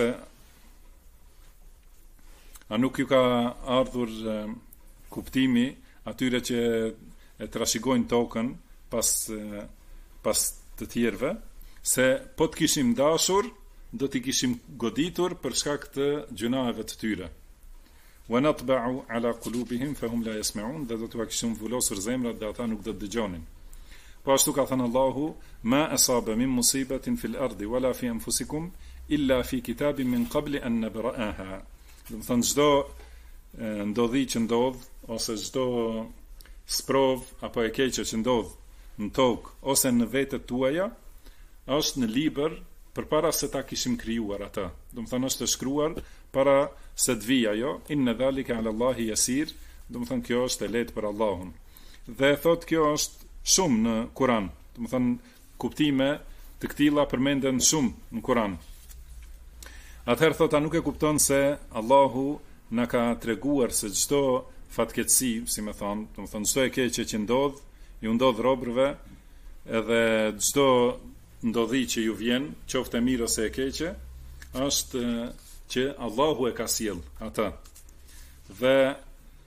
a nuk ju ka ardhur kuptimi atyre që e trashëgojnë tokën pas të tjerëve, se po të kishim dashur, do t'i kishim goditur për shkak të gjunaheve të tyre. Wa natba'u ala qulubihim fahum la yasma'un, dhe do t'u kishim vulosur zemrat dhe ata nuk do të dëgjonin. Po ashtu ka thënë Allahu, ma asaba min musibatin fil ardi wala fi anfusikum illa fi kitabin min qabli an nabra'aha. Do të thënë çdo ndodhi që ndodh ose çdo sprov apo e keqe që ndodh në tokë ose në vetët tuaja është në libër përpara se ta kishim krijuar ata. Do të thënë është e shkruar para se të vijë ajo, inna dhalika ala Allahi yasir, do të thënë kjo është e lehtë për Allahun. Dhe thotë kjo është shumë në Kur'an. Do të thënë kuptime të këtilla përmenden shumë në Kur'an. Atëherë thotë, a nuk e kupton se Allahu na ka treguar se çdo fatkeqësi, si më thonë, do të thënë çdo e keqe që ndodh, ju ndodh robërve, edhe çdo ndodhi që ju vjen, qoftë e mirë ose e keqe, është që Allahu e ka sjell atë. Dhe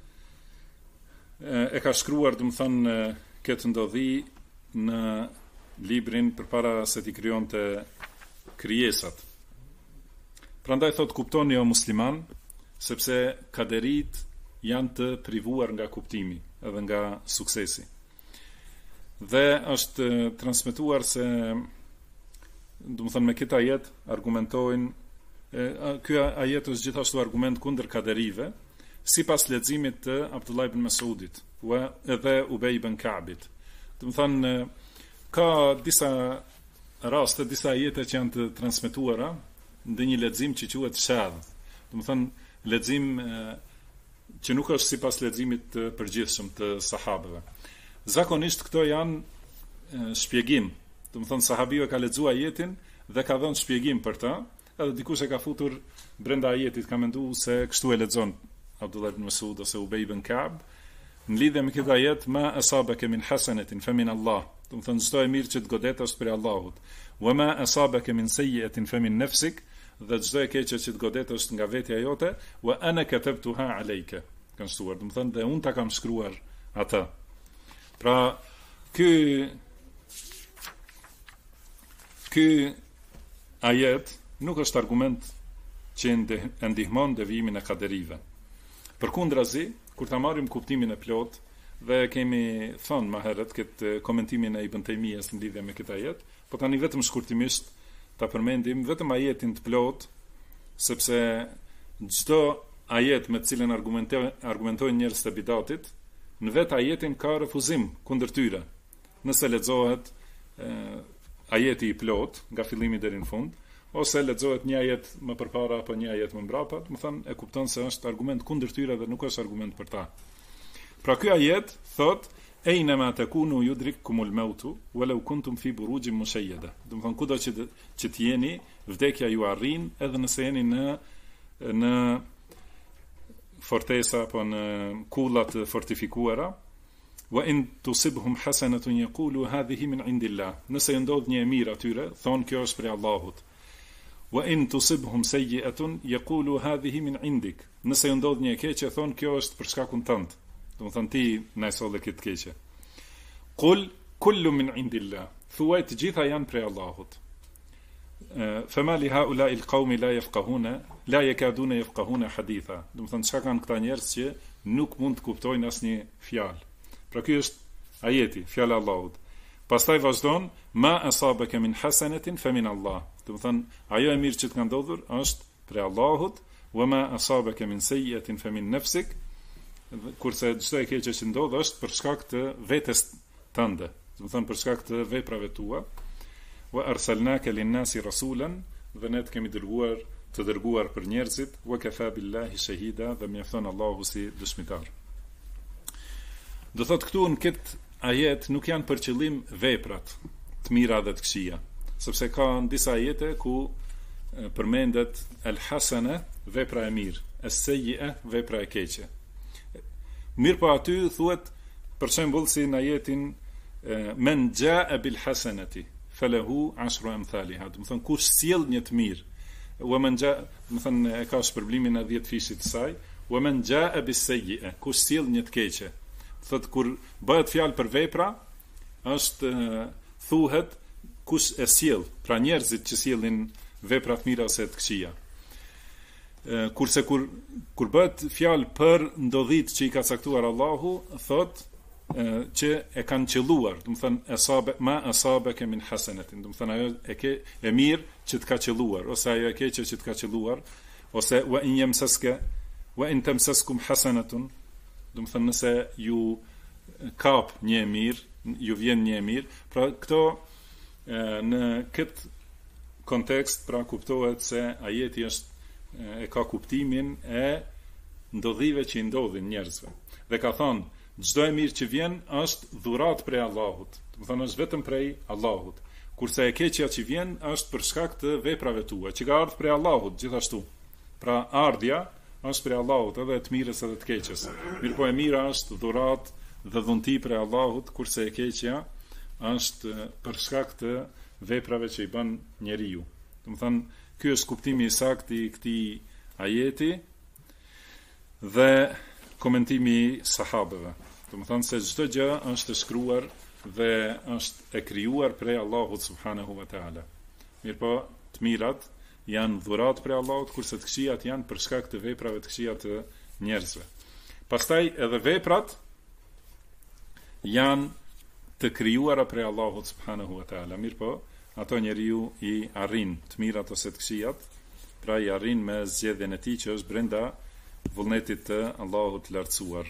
e ka shkruar, do të thënë, këtë ndodhi në librin përpara se t'i krijonte krijesat. Prandaj thot kuptoni o musliman, sepse kaderit janë të privuar nga kuptimi edhe nga suksesi. Dhe është transmetuar se, do të thënë me këtë ajet argumentojnë, ky ajet është gjithashtu argument kundër kaderive, sipas leximit të Abdullah ibn Mas'udit edhe Ubej ibn Ka'bit. Do të thënë ka disa raste, disa ajete që janë të transmetuara në një lexim që quhet shadh. Do të thënë lexim që nuk është sipas leximit të përgjithshëm të sahabëve. Zakonisht këto janë shpjegim. Do të thënë sahabiu e ka lexuar ajetin dhe ka dhënë shpjegim për ta, edhe dikush e ka futur brenda ajetit, ka menduar se kështu e lexon Abdullah ibn Mas'ud ose Ubej ibn Ka'b, në lidhje me këtë ajet, ma asabaka min hasanatin fa min Allah. Do të thënë çdo e mirë që të godet është prej Allahut. Wa ma asabaka min sayyi'atin fa min nafsik, dhe çdo e keqe që të godet është nga vetja jote, wa ana katabtuha alayka. Kan shtuar, do të thënë dhe unë ta kam shkruar atë. Pra, ky ajet nuk është argument që ndihmon devimin e kaderive. Përkundrazi, kur ta marrim kuptimin e plot, dhe kemi thënë më herët këtë komentimin e Ibn Taymiyes në lidhje me këtë ajet, po tani vetëm shkurtimisht ta përmendim vetëm ajetin të plot, sepse çdo ajet me të cilën argumentojnë njerëzit e bidatit, në vetë ajetin ka refuzim kundër tyre. Nëse lexohet ajeti i plot nga fillimi deri në fund, ose lexohet një ajet më përpara apo një ajet më mbrapa, do të thënë e kupton se është argument kundër tyre dhe nuk është argument për ta. Pra ky ajet thot Einama takunu yudrikkumul mautu walau kuntum fi burujin mushayyada. Do të thënë kudo që të jeni, vdekja ju arrin edhe nëse jeni në fortesa apo në kulla të fortifikuara. Wa in tusibhum hasanatun yaqulu hadhihi min indillah. Nëse ju ndodh një e mirë atyre, thonë kjo është prej Allahut. Wa in tusibhum sayyi'atun yaqulu hadhihi min indik. Nëse ju ndodh një e keqe, thonë kjo është për shkakun tënd. Do të thënë ti na e solle këtë keqe. Qul kullu min indillah. Thuaj të gjitha janë prej Allahut. Fama li haula'i alqawmi la yafqahuna la yakaduna yafqahuna haditha. Do të thënë çka kanë këta njerëz që nuk mund të kuptojnë asnjë fjalë. Pra ky është ajeti, fjala e Allahut. Pastaj vazhdon ma asabaka min hasanatin fa min Allah. Do të thënë ajo e mirë që të ka ndodhur është prej Allahut, wa ma asabaka min sayyi'atin fa min nafsik. Kurse çdo e keqe që ndodh është për shkak të vetes tënde, do të thënë për shkak të veprave tua. Wa arsalnaka lin-nasi rasulan, dhe ne të kemi dërguar për njerëzit, wa kafa billahi shahida, dhe mjafton Allahu si dëshmitar. Do thot këtu në këtë ajet nuk janë për qëllim veprat të mira dhe të këqija, sepse ka në disa ajete ku përmendet al-hasana, vepra e mirë, as-sayyi'a, vepra e keqe. Mirë po aty thuhet për shembull si në ajetin men jaa bil hasanati falahu 10 amthaliha. Do të thonë kush sjell një të mirë, wa men jaa, do të thonë e ka shpërblimin e 10 fishit të saj, wa men jaa bis sayyi'a, kush sjell një të keqe. Thot kur bëhet fjalë për vepra, është thuhet kush e sjell, pra njerëzit që sjellin vepra të mira ose të këqija. Kurse kur bëhet fjalë për ndodhit që i ka caktuar Allahu, thot që e kanë qelluar, do të thënë ma asabaka min hasanatin, do të thënë ajo e mirë që të ka qelluar, ose ajo e keqe që të ka qelluar, ose wa in tamsaskum hasanatun, do të thënë nëse ju kap një e mirë, ju vjen një e mirë. Pra këto në këtë kontekst pra kuptohet se ajeti është e ka kuptimin e ndodhive që i ndodhin njerëzve. Dhe ka thonë, çdo e mirë që vjen është dhurat prej Allahut. Do të thonë është vetëm prej Allahut. Kurse e keqja që vjen është për shkak të veprave tua, që ka ardhur prej Allahut gjithashtu. Pra ardhja është prej Allahut, edhe të mirës edhe të keqes. Mirëpo e mira është dhurat dhe dhunti prej Allahut, kurse e keqja është për shkak të veprave që i bën njeriu. Do të thonë, ky është kuptimi i saktë i këtij ajeti dhe komentimi i sahabëve. Do të thonë se çdo gjë është shkruar dhe është e krijuar prej Allahut subhanahu wa taala. Mirpo të mirat janë dhurat prej Allahut, kurse të këqijat janë për shkak të veprave të këqija të njerëzve. Pastaj edhe veprat janë të krijuara prej Allahut subhanahu wa taala. Mirpo ato njeriu i arrin të mirat ose të këqijat, pra i arrin me zgjedhjen e tij që është brenda vullnetit të Allahut të lartësuar.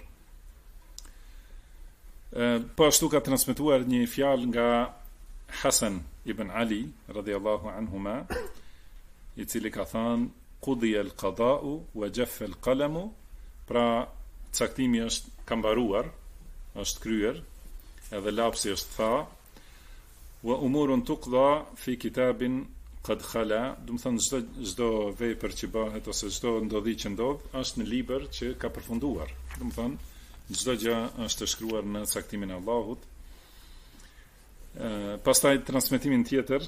Po ashtu ka transmetuar një fjalë nga Hasan ibn Ali radhiyallahu anhuma, i cili ka thënë qudiya al-qada'u wa jaffa al-qalamu, pra caktimi është ka mbaruar, është kryer, edhe lapsi është tha, wa umurun tuqda fi kitabin qad khala, do të thonë çdo vepër që bëhet ose çdo ndodhi që ndodh është në libër që ka përfunduar. Do të thonë çdo gjë është shkruar në caktimin e Allahut. Pastaj transmetimin tjetër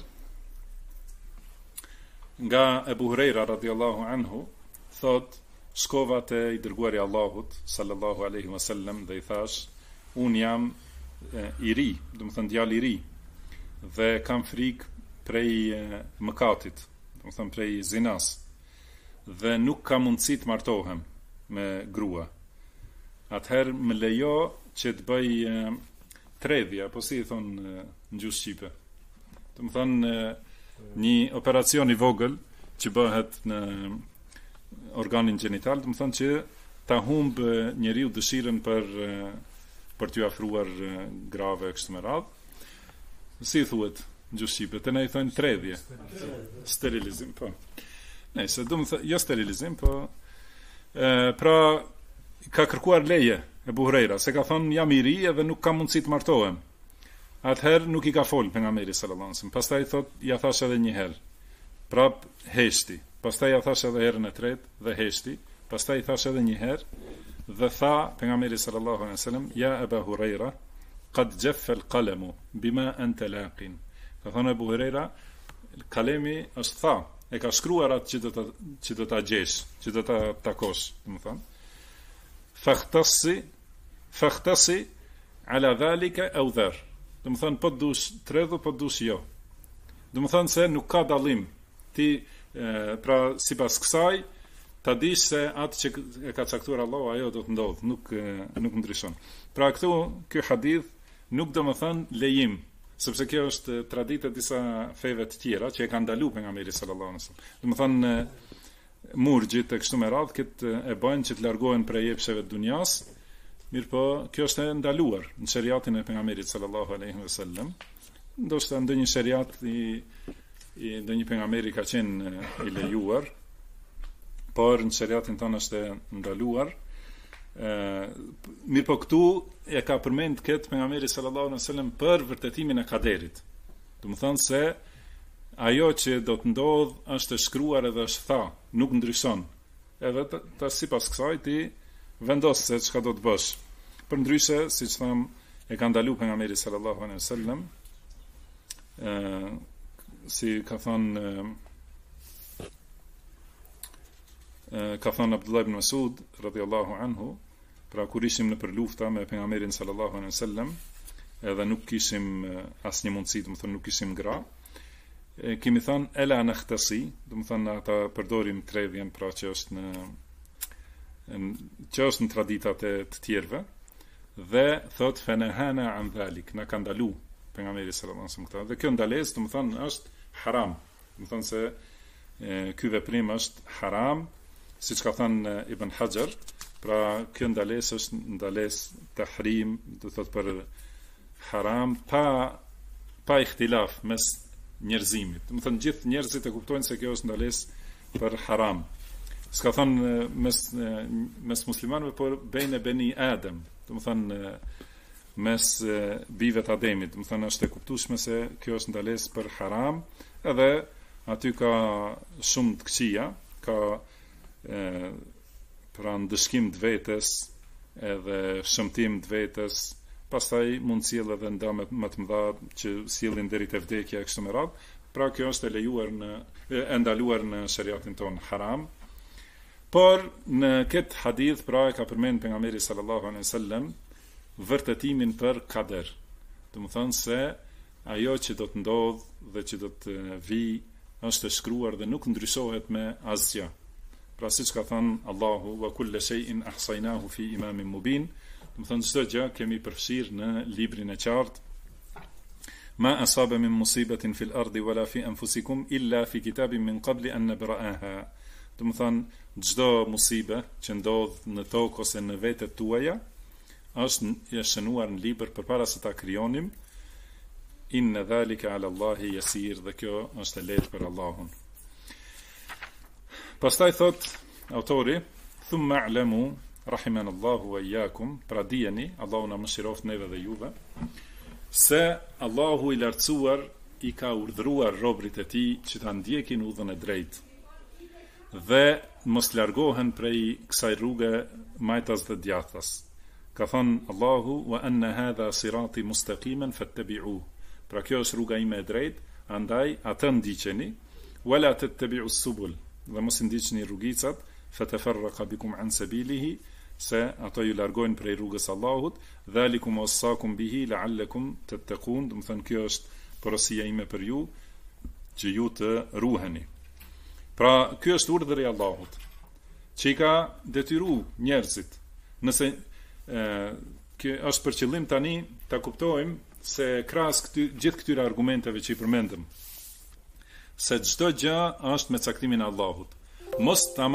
nga Ebu Hurajra radhiyallahu anhu, thot shkova te i dërguari i Allahut sallallahu alaihi wasallam dhe i thash, un jam i ri, do të thonë djalë i ri, dhe kam frikë prej mëkatit, do të thonë prej zinas, dhe nuk kam mundësi të martohem me grua. Atëherë më lejo që të bëj tredhja, po si i thonë në gjuhë shqipe. Do të thonë një operacion i vogël që bëhet në organin gjenital, do të thonë që ta humb njeriu dëshirën për t'ju afruar grave kështu me radhë. Si thuhet në gjuhë shqipe? Te ne i thonë tredhje. Sterilizim, po. Nëse do të thonë jo sterilizim, po pra ka kërkuar leje Ebu Hurajra, se ka thonë jam i ri edhe nuk kam mundësi të martohem. Atëherë nuk i ka fol pejgamberi sallallahu alajhi wasallam. Pastaj thot ja thash edhe një herë. Prap heshti. Pastaj ja thash edhe herën e tretë dhe heshti. Pastaj thash edhe një herë dhe tha pejgamberi sallallahu alajhi wasallam ja Ebu Hurajra qad jaffa al-qalamu bima anta laqin. Ka thonë Ebu Hurajra, kalemi është tha, e ka shkruar atë që do ta gjesh, që do ta takosh, domethënë. Fakhtasi ala dhalika aw dhar. Do të thonë po dush tredhu, po dush jo. Do të thonë se nuk ka dallim. Ti pra sipas kësaj ta dish se atë që e ka caktuar Allahu ajo do të ndodh, nuk ndryshon. Pra ky hadith nuk do të thonë lejim, sepse kjo është traditë e disa feve të tjera që e kanë ndaluar pejgamberi sallallahu alajhi wasallam. Do të thonë murgjit e kështu me radhë këtë e bëjnë që të largohen prej epsheve të dunjas, mirë po kjo është e ndaluar në sheriatin e pejgamberit sallallahu alaihi wasallam. Ndoshta ndonjë sheriat i ndonjë pejgamberi ka qenë i lejuar, por në sheriatin tonë është e ndaluar. Mirë po këtu e ka përmend këtë pejgamberi sallallahu alaihi wasallam për vërtetimin e kaderit. Do të thonë se ajo që do të ndodh është e shkruar edhe është tha, nuk ndryshon. Edhe ta sipas kësaj ti vendos se çka do të bësh. Përndryshe, siç tham, e ka ndaluar pejgamberi sallallahu alaihi wasallam, si ka thënë Abdullah ibn Mas'ud radhiyallahu anhu, pra kur ishim në për lufta me pejgamberin sallallahu alaihi wasallam, edhe nuk kishim asnjë mundësi, do të thonë nuk kishim gra, kemi thënë ela nakhtasi, do të thonë ata përdorim tredhjen, pra që është në traditat e të tjerëve, dhe thot fenahana an dhalik, na ka ndalu pejgamberi sallallahu alaihi wasallam këtë. Dhe kjo ndalesë, do të thonë është haram. Do të thonë se ky veprim është haram, siç ka thënë Ibn Hajar, pra kjo ndalesë është ndalesë tahrim, do të thotë për haram pa ihtilaf mes njerëzimit. Do të thonë gjithë njerëzit e kuptojnë se kjo është ndalesë për haram. S'ka thënë mes muslimanëve, por bejnë e beni Adem, do të thonë mes bijve të Ademit, do të thonë është e kuptueshme se kjo është ndalesë për haram, edhe aty ka shumë të këqija, ka pra ndëshkim të vetes, edhe shëmtim të vetes, pastaj mund sjell edhe ndame më të mëdha që sjellin deri te vdekja e kështu me radhë. Pra kjo është e lejuar e ndaluar në shariatin ton haram. Por në këtë hadith pra e ka përmend pejgamberi sallallahu alaihi wasallam vërtetimin për kader. do të thonë se ajo që do të ndodh dhe që do të vi është e shkruar dhe nuk ndryshohet me asgjë. Pra siç ka thënë Allahu, wa kullu shay'in ahsaynahu fi imamin mubin, do të thonë çdo gjë kemi përfshirë në librin e qartë. Ma asaba min musibatin fil ardi wala fi anfusikum illa fi kitabin min qabli an nabra'aha. Do të thonë çdo musibe që ndodh në tokë ose në vetet tuaja është shënuar në libër përpara se ta krijonim. Inna dhalika ala Allahi yasir, dhe kjo është e lehtë për Allahun. Pastaj thot autori, thumma a'lamu rahimanallahu wa iyyakum, pra dijeni, Allahu na mëshiroft neve dhe juve, se Allahu i lartësuar i ka urdhëruar robërit e tij që ta ndjekin udhën e drejtë dhe mos largohen prej kësaj rruge majtas dhe djathtas. Ka thënë Allahu, wa anna hadha sirati mustaqiman fattabi'uhu. Pra kjo është rruga ime e drejtë, andaj atë ndiqeni, wala tattabi'u subul, dhe mos i ndiqni rrugicat, fatafarraqa bikum an sabilihi, se ato ju largojnë prej rrugës Allahut, dhalikum wassakum bihi la'allakum tattaqun, do të thënë kjo është porosia ime për ju, që ju të ruheni. Pra ky është urdhri i Allahut, që i ka detyruar njerëzit. Nëse kjo është për qëllim tani ta kuptojmë se krahas gjithë këtyre argumenteve që i përmendëm, se çdo gjë është me caktimin e Allahut. Mos ta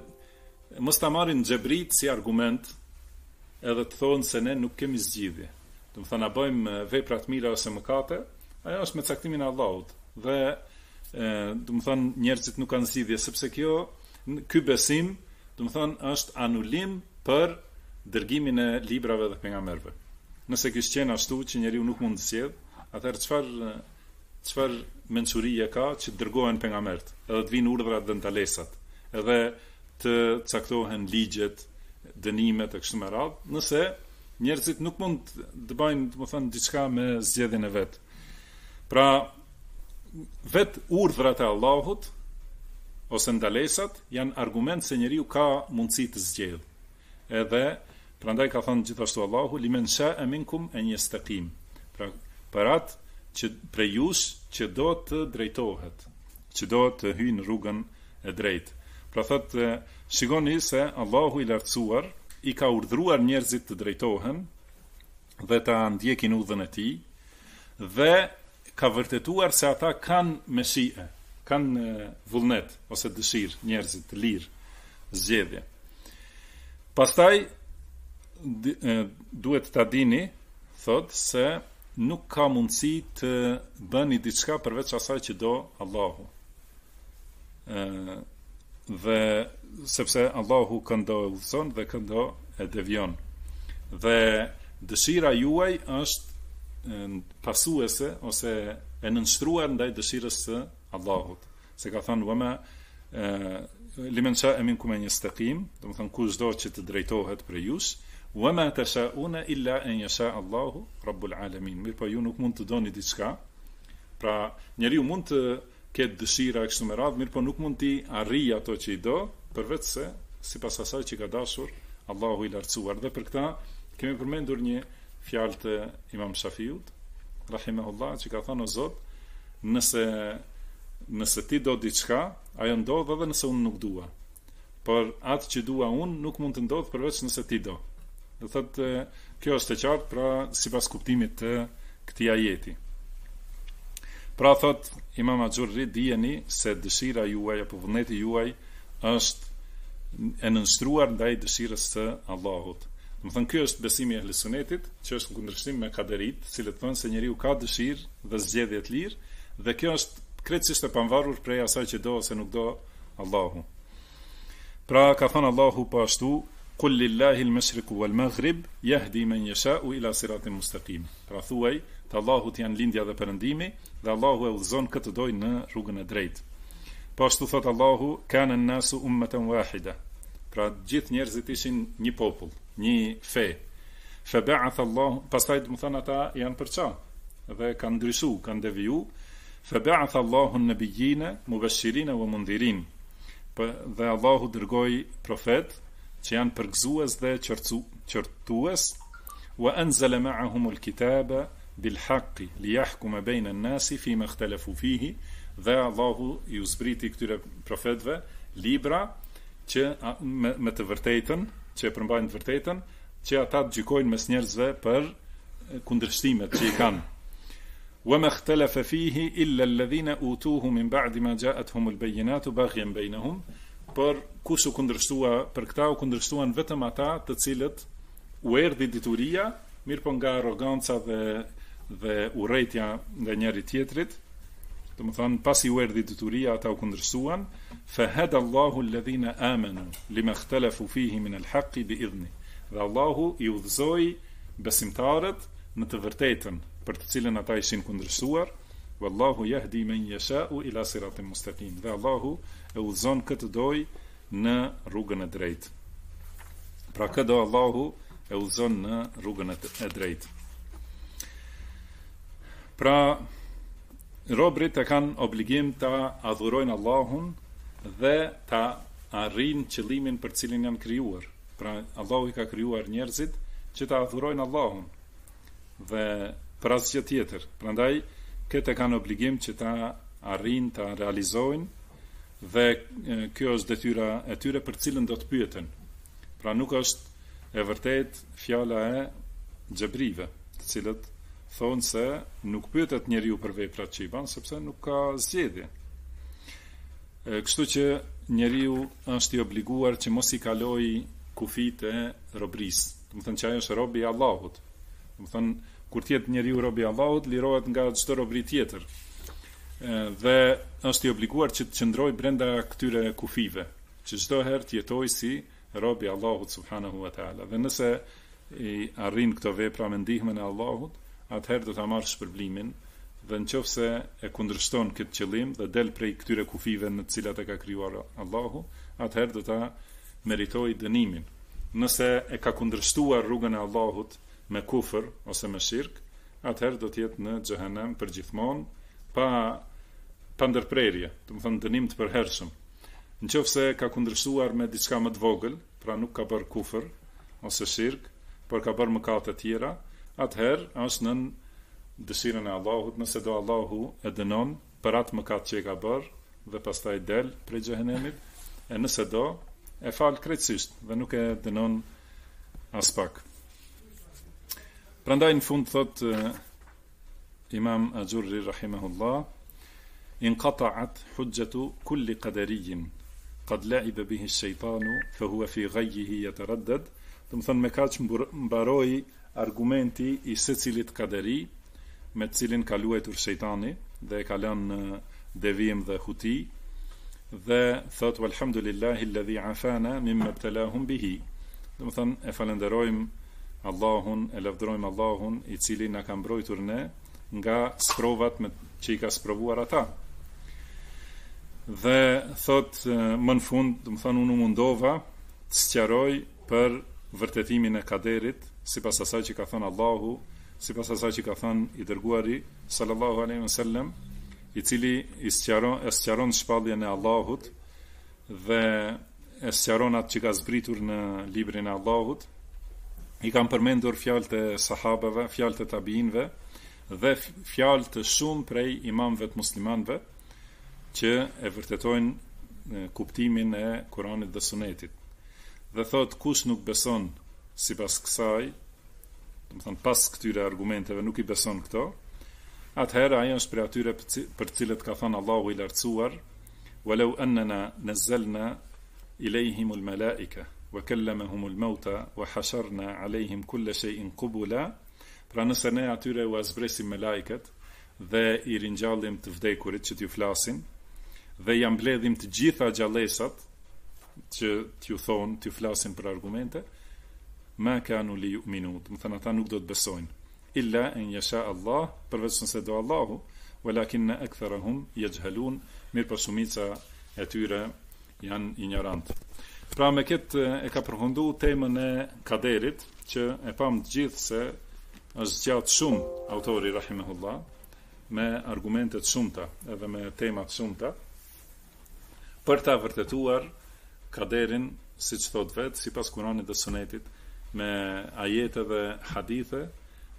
marrin xhebrit si argument edhe të thonë se ne nuk kemi zgjidhje. Do të thonë, a bëjmë vepra të mira ose mëkate, ajo është me caktimin e Allahut. Dhe do të thonë njerëzit nuk kanë zgjidhje, sepse ky besim, do të thonë, është anulim për dërgimin e librave dhe pejgamberëve. Nëse kishte qenë ashtu që njeriu nuk mund të zgjedh, atëherë çfarë mençurie ka që dërgohen pejgamberët, edhe të vinë urdhrat dhe ndalesat, edhe të caktohen ligjet, dënimet e kështu me radhë, nëse njerëzit nuk mund të bëjnë, do të thonë, diçka me zgjedhjen e vet. Pra, vet urdhrat e Allahut ose ndalesat janë argument se njeriu ka mundësi të zgjedhë. Edhe prandaj ka thënë gjithashtu Allahu, limen sha'a minkum an yastaqim. Pra, për atë që prej jush që do të drejtohet, që do të hyjë në rrugën e drejtë. Pra thotë, shikoni se Allahu i lartësuar i ka urdhëruar njerëzit të drejtohen dhe ta ndjekin udhën e tij, dhe ka vërtetuar se ata kanë meshie, kanë vullnet ose dëshirë, njerëzit të lirë, zgjedhje. Pastaj duhet ta dini, thot, se nuk ka mundësi të bëni diçka përveç asaj që do Allahu. Dhe sepse Allahu këndo e udhëson dhe këndo e devion. Dhe dëshira juaj është pasuese ose e nënshtruar ndaj dëshirës së Allahut. Se ka thënë wama limen sha'a minkum an yastaqim, do të thonë kushdo që të drejtohet prej jush, wama tasha'una illa an yasha Allahu rabbul alamin. Mirë, po ju nuk mund të doni diçka. Pra, njeriu mund të ketë dëshira e kështu me radhë, mirë, po nuk mund t'i arrijë ato që i do, përveç se sipas asaj që ka dashur Allahu i lartësuar. Dhe për këtë kemi përmendur një fjalë të Imam Shafiut, rahimahullah, që ka thënë, o Zot, nëse ti do diçka, ajo ndodh edhe nëse unë nuk dua. Por atë që dua unë nuk mund të ndodh përveç nëse ti do. Do thotë, kjo është e qartë, pra sipas kuptimit të këtij ajeti. Pra thot Imam Axhurri, dijeni se dëshira juaj apo vullneti juaj është e nënshtruar ndaj dëshirës së Allahut. Do të thonë, ky është besimi i Ahlus Sunnetit, që është në kundërshtim me kaderit, cilët thonë se njeriu ka dëshirë dhe zgjedhje të lirë, dhe kjo është krejtësisht e pavarur prej asaj që do ose nuk do Allahu. Pra ka thënë Allahu po ashtu, qul lillahi al-mashriqu wal-maghrib yahdi man yasha'u ila siratin mustaqim. Pra thuaj, të Allahut janë lindja dhe perëndimi, dhe Allahu e udhëzon këtë doj në rrugën e drejtë. Po ashtu thot Allahu, kana an-nasu ummatan wahida. Pra gjithë njerëzit ishin një popull, një fe. Fa ba'atha Allahu, pastaj do të thonë ata janë përça dhe kanë ndryshuar, kanë deviju. Fa ba'atha Allahu an-nabiyyina mubashshirina wa mundhirin. Dhe Allahu dërgoi profet që janë përgëzues dhe qortues, wa anzala ma'ahum al-kitaba bil haqqi liyahkuma bayna an-nasi fima ikhtalafu fihi, dhe Allahu i uzbriti këtyre profetëve libra që me të vërtetën, që përmbajnë të vërtetën, që ata të gjykojnë mes njerëzve për kundërshtimet që i kanë. Wa ma ikhtalafa fihi illa alladhina utuhu min ba'di ma ja'atuhum al-bayyinatu baghyan bainahum. Por kush u kundërshtua për këta, u kundërshtuan vetëm ata të cilët u erdhi dituria, mirëpo nga arroganca dhe urrejtja nga njëri tjetrit. Domethënë pasi u erdhi dituria, ata u kundërshtuan. Fa hada Allahu alladhina amanu lima ikhtalafu fihi min al-haqqi bi idhni. Dhe Allahu i udhëzoi besimtarët në të vërtetën për të cilën ata ishin kundërshtuar. Wallahu yahdi man yasha'u ila siratin mustaqim. Dhe Allahu e udhëzon këtë doj në rrugën e drejtë. Pra këtë Allahu e udhëzon në rrugën e drejtë. Pra robrit e kanë obligim të adhurojnë Allahun dhe të arrijnë qëllimin për cilin janë krijuar. Pra Allahu i ka krijuar njerëzit që të adhurojnë Allahun dhe për asgjë tjetër. Prandaj këtë kanë obligim që ta arrijnë, ta realizojnë, dhe kjo është detyra e tyre për cilën do të pyeten. Pra nuk është e vërtet fjala e xhebrive, të cilët thonë se nuk pyetet njeriu për veprat që i bën, sepse nuk ka zgjedhje. Kështu që njeriu është i obliguar që mos i kalojë kufit e robrisë. Do të thënë që ai është rob i Allahut. Do të thënë kur të jetë njeriu rob i Allahut, lirohet nga çdo robri tjetër. Dhe është i obliguar që të qëndrojë brenda këtyre kufive, që çdo herë të jetojë si rob i Allahut subhanahu wa taala. Dhe nëse i arrin këto vepra me ndihmën e Allahut, atëherë do ta marrë shpërblimin, dhe nëse e kundërshton këtë qëllim dhe del prej këtyre kufive në të cilat e ka krijuar Allahu, atëherë do ta meritojë dënimin. Nëse e ka kundërshtuar rrugën e Allahut me kufër ose me shirk, atëherë do të jetë në xhehenem përgjithmonë, pa ndërprerje, do të thonë dënim të përhershëm. Nëse ka kundërshtuar me diçka më të vogël, pra nuk ka bërë kufër ose shirk, por ka bërë mëkate të tjera, atëherë është nën dëshirën e Allahut, nëse do Allahu e dënon për atë mëkat që e ka bërë dhe pastaj del prej xhehenemit, e nëse do e fal krejtësisht dhe nuk e dënon as pak. Prandaj në fund thot Imam Ajurri rahimahullah, inqata'at hujjatu kulli qadariyin qad la'iba bihi ash-shaytanu fa huwa fi ghayyihi yataraddad. Do të thonë me kaq mbaroi argumenti i secilit kaderi me të cilin ka luajtur shejtani dhe e ka lënë në devijim dhe huti, dhe thot walhamdulillahi alladhi afana mimma ibtalahum bihi. Do të thonë e falenderojmë Allahun, e lavdërojmë Allahun i cili na ka mbrojtur ne nga sprovat që i ka sprovuar ata. Dhe thot më në fund, do të thonë unë mundova të sqaroj për vërtetimin e kaderit, sipas asaj që ka thënë Allahu, sipas asaj që ka thënë i dërguari sallallahu alaihi wasallam, i cili e sqaron shpalljen e Allahut dhe e sqaron atë që ka zbritur në librin e Allahut. I kam përmendur fjalët e sahabeve, fjalët e tabiinëve dhe fjalë të shumë prej imamëve të muslimanëve që e vërtetojnë kuptimin e Kuranit dhe Sunetit. Dhe thot kush nuk beson sipas kësaj, do të thonë pas këtyre argumenteve nuk i beson këto, atëherë ai është prej atyre për të cilët ka thënë Allahu i lartësuar, walau annana nazzalna ilayhimul malaika wa kallamahumul mauta wa hasharna alayhim kulla shay'in qubula. Pra nëse ne atyre u azbresim me lajket dhe i ringjallim të vdekurit që t'ju flasin dhe ja mbledhim të gjitha gjallësat që t'ju thonë, t'ju flasin për argumente, ma kanu li yu'minu, do të thënë ata nuk do të besojnë, illa an yasha Allah, përveç nëse do Allahu, walakinna aktharuhum yajhalun, mirë shumica e tyre janë ignorantë. Pra me këtë e ka përfundu temën e kaderit, që e pam të gjithë se është zgjat shumë autori rahimahullah, me argumentet shumëta edhe me temat shumëta, për ta vërtetuar kaderin, si që thot vetë, si pas Kuranit dhe Sunetit, me ajete dhe hadithe,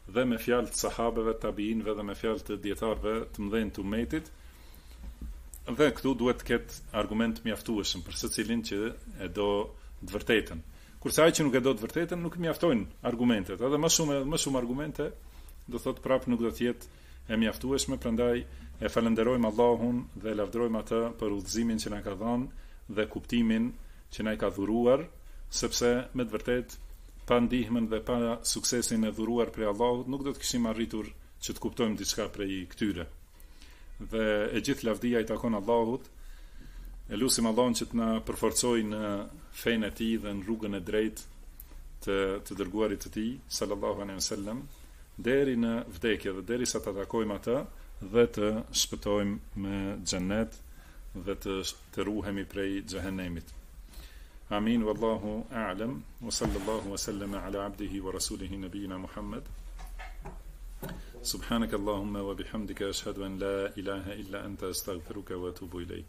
dhe me fjalë të sahabeve, tabiinëve dhe me fjalë të dietarëve të mëdhenj të umetit. Dhe këtu duhet të ketë argument mjaftueshëm për secilin që e do të vërtetën. Kurse ai që nuk e do të vërtetën, nuk mjaftojnë argumentet. Edhe më shumë argumente, do thotë prapë nuk do të jetë e mjaftueshme, prandaj e falenderojmë Allahun dhe e lavdërojmë atë për udhëzimin që na ka dhënë dhe kuptimin që na i ka dhuruar, sepse me të vërtetë pa ndihmën dhe pa suksesin e dhuruar prej Allahut nuk do të kishim arritur që të kuptojmë diçka prej këtyre. Dhe e gjithë lavdia i takon Allahut. E lutim Allahun që të na përforcojë në fenë e tij dhe në rrugën e drejtë të dërguarit të tij sallallahu alaihi wasallam deri në vdekje dhe derisa ta takojmë atë dhe të shpëtojmë me xhennet dhe të ruhemi prej xhehenemit. Amin, wallahu a'lam, wa sallallahu wa sallama ala abdihi wa rasulihi nabiyina Muhammad. سبحانك اللهم وبحمدك أشهد أن لا إله إلا أنت أستغفرك وأتوب إليك.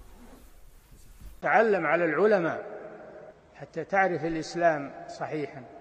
تعلم على العلماء حتى تعرف الإسلام صحيحا.